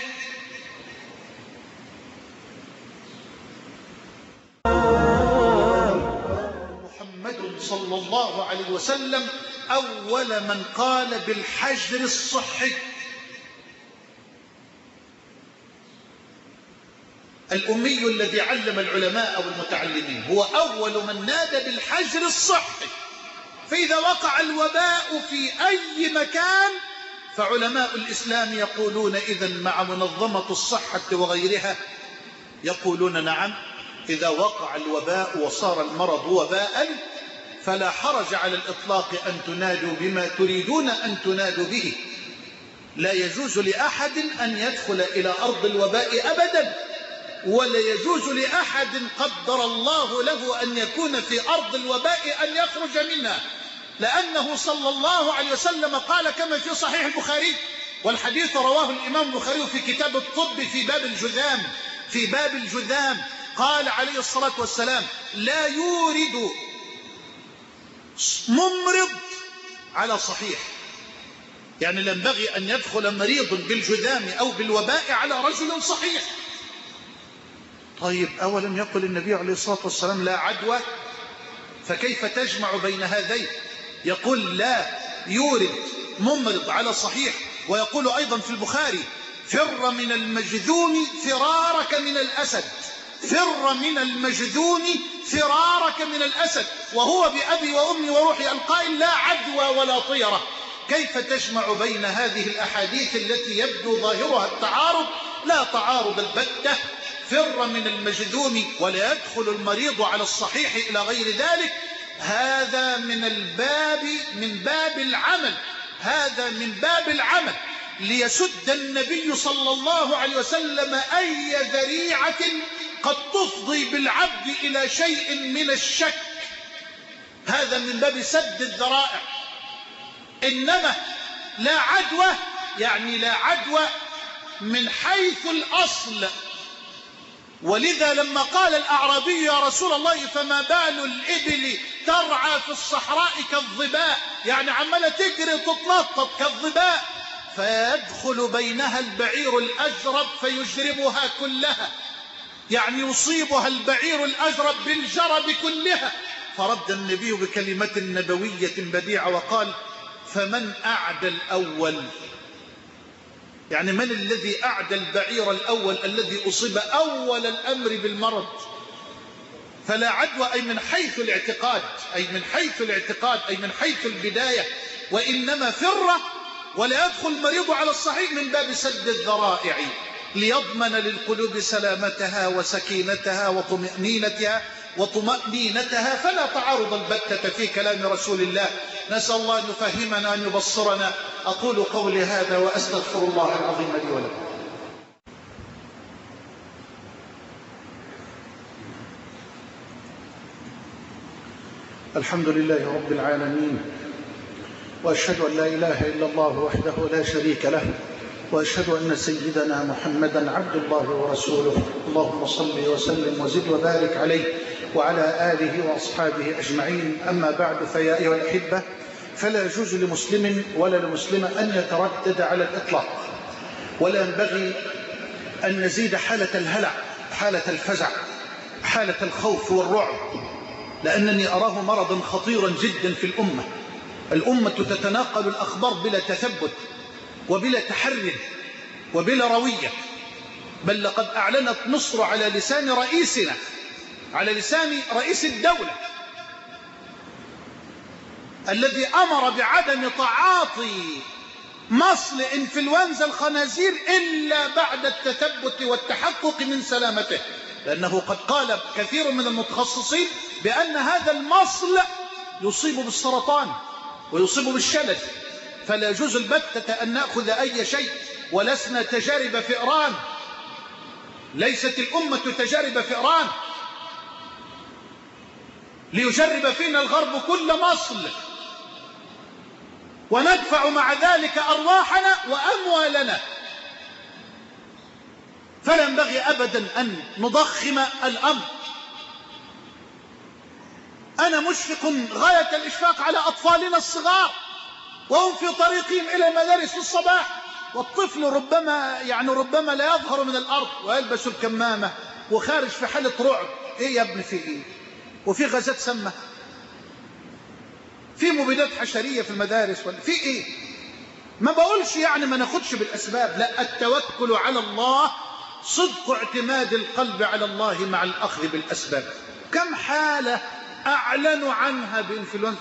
محمد صلى الله عليه وسلم أول من قال بالحجر الصحي. الأمي الذي علم العلماء والمتعلمين هو أول من نادى بالحجر الصحي. فإذا وقع الوباء في أي مكان فعلماء الإسلام يقولون إذن مع منظمة الصحة وغيرها يقولون نعم، إذا وقع الوباء وصار المرض وباء فلا حرج على الإطلاق أن تنادوا بما تريدون أن تنادوا به. لا يجوز لأحد أن يدخل إلى أرض الوباء أبدا، ولا يجوز لأحد قدر الله له أن يكون في أرض الوباء أن يخرج منها، لأنه صلى الله عليه وسلم قال كما في صحيح البخاري، والحديث رواه الإمام البخاري في كتاب الطب في باب الجذام قال عليه الصلاة والسلام: لا يورد ممرض على صحيح، يعني لا ينبغي أن يدخل مريض بالجذام أو بالوباء على رجل صحيح. طيب أولم يقل النبي عليه الصلاة والسلام لا عدوى؟ فكيف تجمع بين هذين؟ يقول لا يورد ممرض على صحيح ويقول أيضا في البخاري: فر من المجذوم فرارك من الأسد، فر من المجذوم فرارك من الأسد، وهو بأبي وأمي وروحي القائل: لا عدوى ولا طيرة. كيف تجمع بين هذه الأحاديث التي يبدو ظاهرها التعارض؟ لا تعارض البتة. فر من المجذوم ولا يدخل المريض على الصحيح إلى غير ذلك. هذا من باب العمل، هذا من باب العمل، ليسد النبي صلى الله عليه وسلم أي ذريعة قد تفضي بالعبد إلى شيء من الشك. هذا من باب سد الذرائع. إنما لا عدوى، يعني لا عدوى من حيث الأصل. ولذا لما قال الأعرابي: يا رسول الله فما بال الإبل ترعى في الصحراء كالظباء، يعني عمالة تجري تتنطط كالظباء، فيدخل بينها البعير الأجرب فيجربها كلها، يعني يصيبها البعير الأجرب بالجرب كلها. فرد النبي بكلمة نبوية بديعة وقال: فمن أعدى الأول؟ يعني من الذي أعدى البعير الأول الذي أصيب أول الأمر بالمرض؟ فلا عدوى أي من حيث الاعتقاد، أي من حيث الاعتقاد، أي من حيث البداية. وإنما فر ولا يدخل المريض على الصحيح من باب سد الذرائع، ليضمن للقلوب سلامتها وسكينتها وطمأنينتها. فلا تعارض البتة في كلام رسول الله. نسأل الله أن يفهمنا أن يبصرنا. أقول قولي هذا وأستغفر الله العظيم لي ولكم. الحمد لله رب العالمين، وأشهد أن لا إله إلا الله وحده لا شريك له، وأشهد أن سيدنا محمدا عبد الله ورسوله. اللهم صل وسلم وزد وبارك عليه وعلى آله وأصحابه أجمعين. أما بعد، فيا أيها الأحبة، فلا يجوز لمسلم ولا لمسلمة أن يتردد على الإطلاق، ولا ينبغي أن نزيد حالة الهلع، حالة الفزع، حالة الخوف والرعب، لأنني أراه مرضا خطيرا جدا في الأمة. الأمة تتناقل الأخبار بلا تثبت وبلا تحري وبلا روية، بل لقد أعلنت مصر على لسان رئيسنا، على لسان رئيس الدولة الذي أمر بعدم تعاطي مصل إنفلونزا الخنازير إلا بعد التثبت والتحقق من سلامته، لأنه قد قال كثير من المتخصصين بأن هذا المصل يصيب بالسرطان ويصيب بالشلل. فلا يجوز البتة أن نأخذ أي شيء، ولسنا تجارب فئران، ليست الأمة تجارب فئران ليجرب فينا الغرب كل مصل وندفع مع ذلك أرواحنا وأموالنا. فلا ينبغي أبدا أن نضخم الأمر. أنا مشفق غاية الإشفاق على أطفالنا الصغار وهم في طريقهم إلى المدارس في الصباح، والطفل ربما لا يظهر من الأرض ويلبس الكمامة وخارج في حالة رعب. إيه يا ابن، في إيه؟ وفي غازات سامة، في مبيدات حشرية في المدارس، ولا في إيه؟ ما بقولش ما ناخدش بالأسباب، لا، التوكل على الله صدق اعتماد القلب على الله مع الأخذ بالأسباب. كم حالة أعلنوا عنها بإنفلونزا،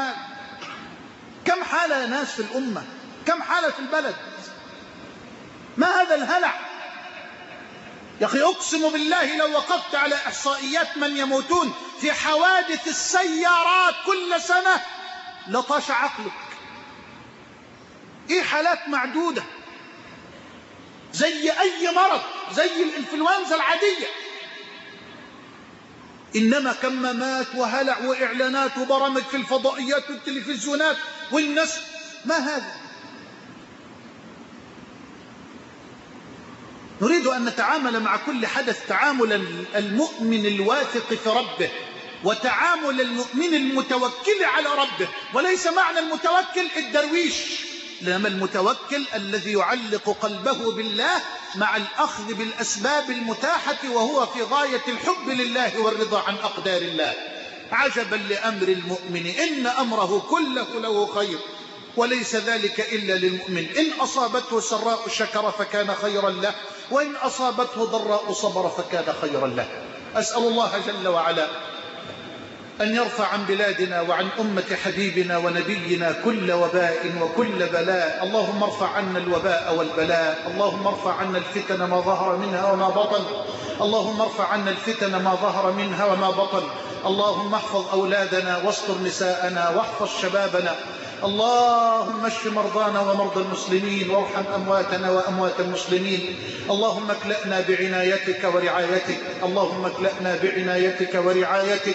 كم حالة يا ناس في الأمة، كم حالة في البلد. ما هذا الهلع يا أخي؟ أقسم بالله لو وقفت على إحصائيات من يموتون في حوادث السيارات كل سنة لطاش عقلك. إيه، حالات معدودة زي أي مرض، زي الإنفلونزا العادية. إنما كمامات وهلع وإعلانات وبرامج في الفضائيات والتلفزيونات والناس. ما هذا؟ نريد أن نتعامل مع كل حدث تعامل المؤمن الواثق في ربه، وتعامل المؤمن المتوكل على ربه، وليس معنى المتوكل الدرويش، لما المتوكل الذي يعلق قلبه بالله مع الأخذ بالأسباب المتاحة، وهو في غاية الحب لله والرضا عن أقدار الله. عجبا لأمر المؤمن، إن أمره كله له خير، وليس ذلك إلا للمؤمن. إن أصابته سراء شكر فكان خيرا له، وإن أصابته ضراء صبر فكان خيرا له. أسأل الله جل وعلا أن يرفع عن بلادنا وعن أمة حبيبنا ونبينا كل وباء وكل بلاء. اللهم ارفع عنا الوباء والبلاء، اللهم ارفع عنا الفتن ما ظهر منها وما بطن، اللهم ارفع عنا الفتن ما ظهر منها وما بطن. اللهم احفظ أولادنا واستر نساءنا واحفظ شبابنا. اللهم اشف مرضانا ومرضى المسلمين وارحم أمواتنا وأموات المسلمين. اللهم اكلأنا بعنايتك ورعايتك، اللهم اكلأنا بعنايتك ورعايتك.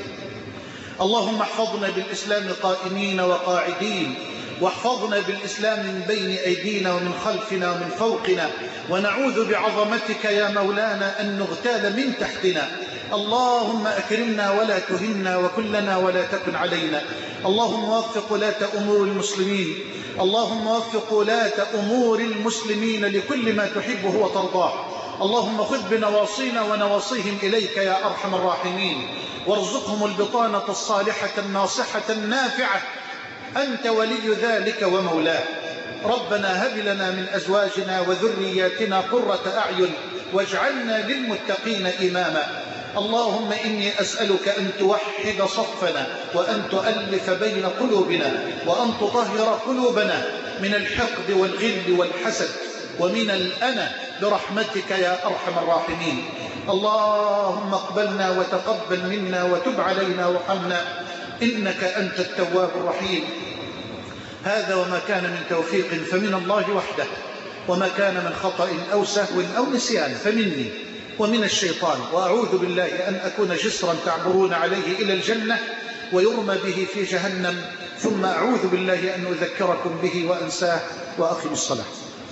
اللهم احفظنا بالإسلام قائمين وقاعدين، واحفظنا بالإسلام من بين أيدينا ومن خلفنا ومن فوقنا، ونعوذ بعظمتك يا مولانا أن نغتال من تحتنا. اللهم أكرمنا ولا تهنا، وكلنا ولا تكن علينا. اللهم وفق ولاة أمور المسلمين، اللهم وفق ولاة أمور المسلمين لكل ما تحبه وترضاه. اللهم خذ بنواصينا ونواصيهم إليك يا أرحم الراحمين، وارزقهم البطانة الصالحة الناصحة النافعة، أنت ولي ذلك ومولاه. ربنا هب لنا من أزواجنا وذرياتنا قرة أعين واجعلنا للمتقين إماما. اللهم إني أسألك أن توحد صفنا، وأن تؤلف بين قلوبنا، وأن تطهر قلوبنا من الحقد والغل والحسد ومن الأنا برحمتك يا أرحم الراحمين. اللهم اقبلنا وتقبل منا وتب علينا وارحمنا، إنك أنت التواب الرحيم. هذا وما كان من توفيق فمن الله وحده، وما كان من خطأ أو سهو أو نسيان فمني ومن الشيطان، وأعوذ بالله أن أكون جسرا تعبرون عليه إلى الجنة ويرمى به في جهنم، ثم أعوذ بالله أن أذكركم به وأنساه. وأقم الصلاة.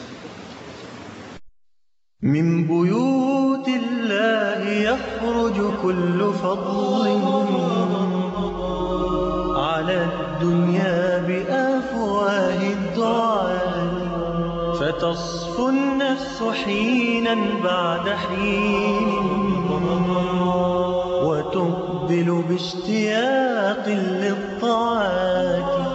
من بيوت الله يخرج كل فضل على الدنيا بأفواه الدعاء، فتصفو النفس حينا بعد حين وتقبل باشتياق للطاعات.